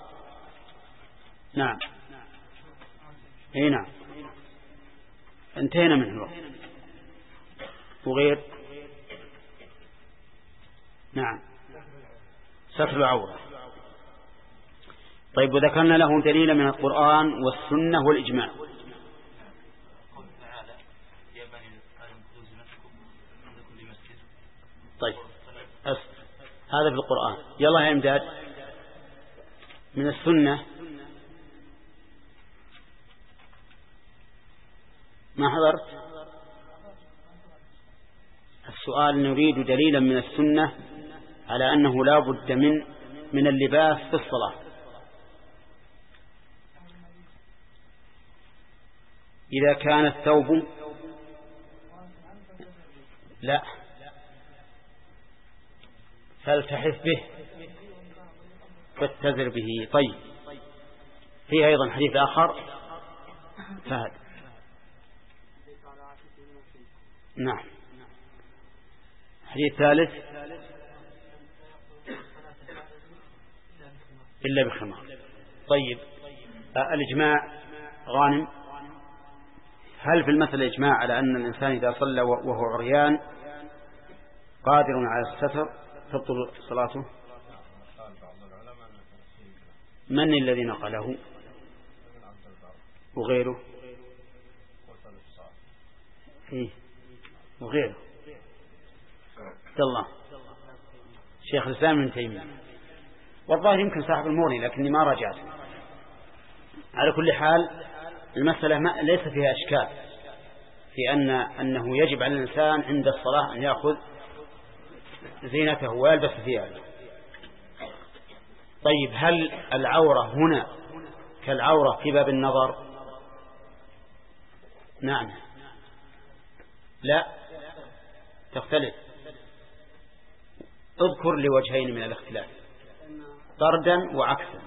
نعم اي نعم انتهينا منه الوقت. وغير نعم ستر العورة. طيب، وذكرنا له دليل من القرآن والسنة والإجماع. طيب أصل. هذا في القرآن. يلا يا إمداد. من السنة ما حضرت السؤال. نريد دليلا من السنة على أنه لا بد من من اللباس في الصلاة. إذا كان الثوب لا فالتحف به فاتزر به. طيب في أيضا حديث آخر فهد. نعم. حديث ثالث إلا بخمار. طيب الإجماع غانم، هل في المثل إجماع على أن الإنسان إذا صلى وهو عريان قادر على الستر تبطل صلاته؟ من الذي نقله وغيره؟ إيه وغيره الله شيخ الإسلام ابن تيمية، والظاهر يمكن صاحب المغني لكني ما رجعت. على كل حال المسألة ما ليس فيها أشكال في أن أنه يجب على الإنسان عند الصلاة أن يأخذ زينته ويلبس ثيابه. طيب هل العورة هنا كالعورة في باب النظر؟ نعم لا تختلف. اذكر لوجهين من الاختلاف طردا وعكسا.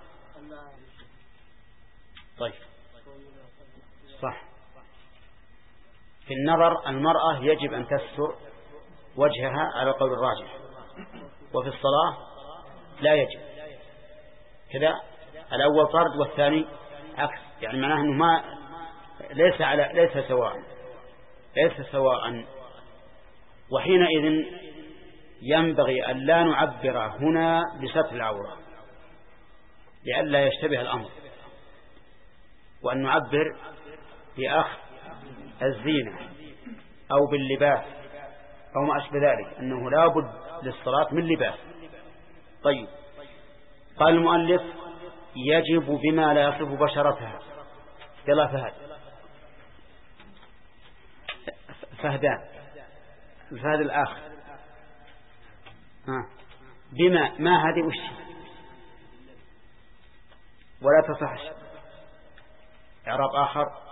طيب صح. في النظر المرأة يجب أن تستر وجهها على قول الراجح، وفي الصلاة لا يجب كذا. الأول طرد والثاني عكس، يعني معناه أنه ما ليس على ليس سواء ليس سواء. وحينئذ ينبغي أن لا نعبر هنا بستر العورة لئلا يشتبه الأمر، وأن نعبر بأخذ الزينة أو باللباس أو ما أشبه ذلك، أنه لا بد للصلاة من لباس. طيب قال المؤلف يجب بما لا يصف بشرتها. يلا فهد فهدان فهد الآخر ها. بما ما هذه وش ولا تصح إعراب آخر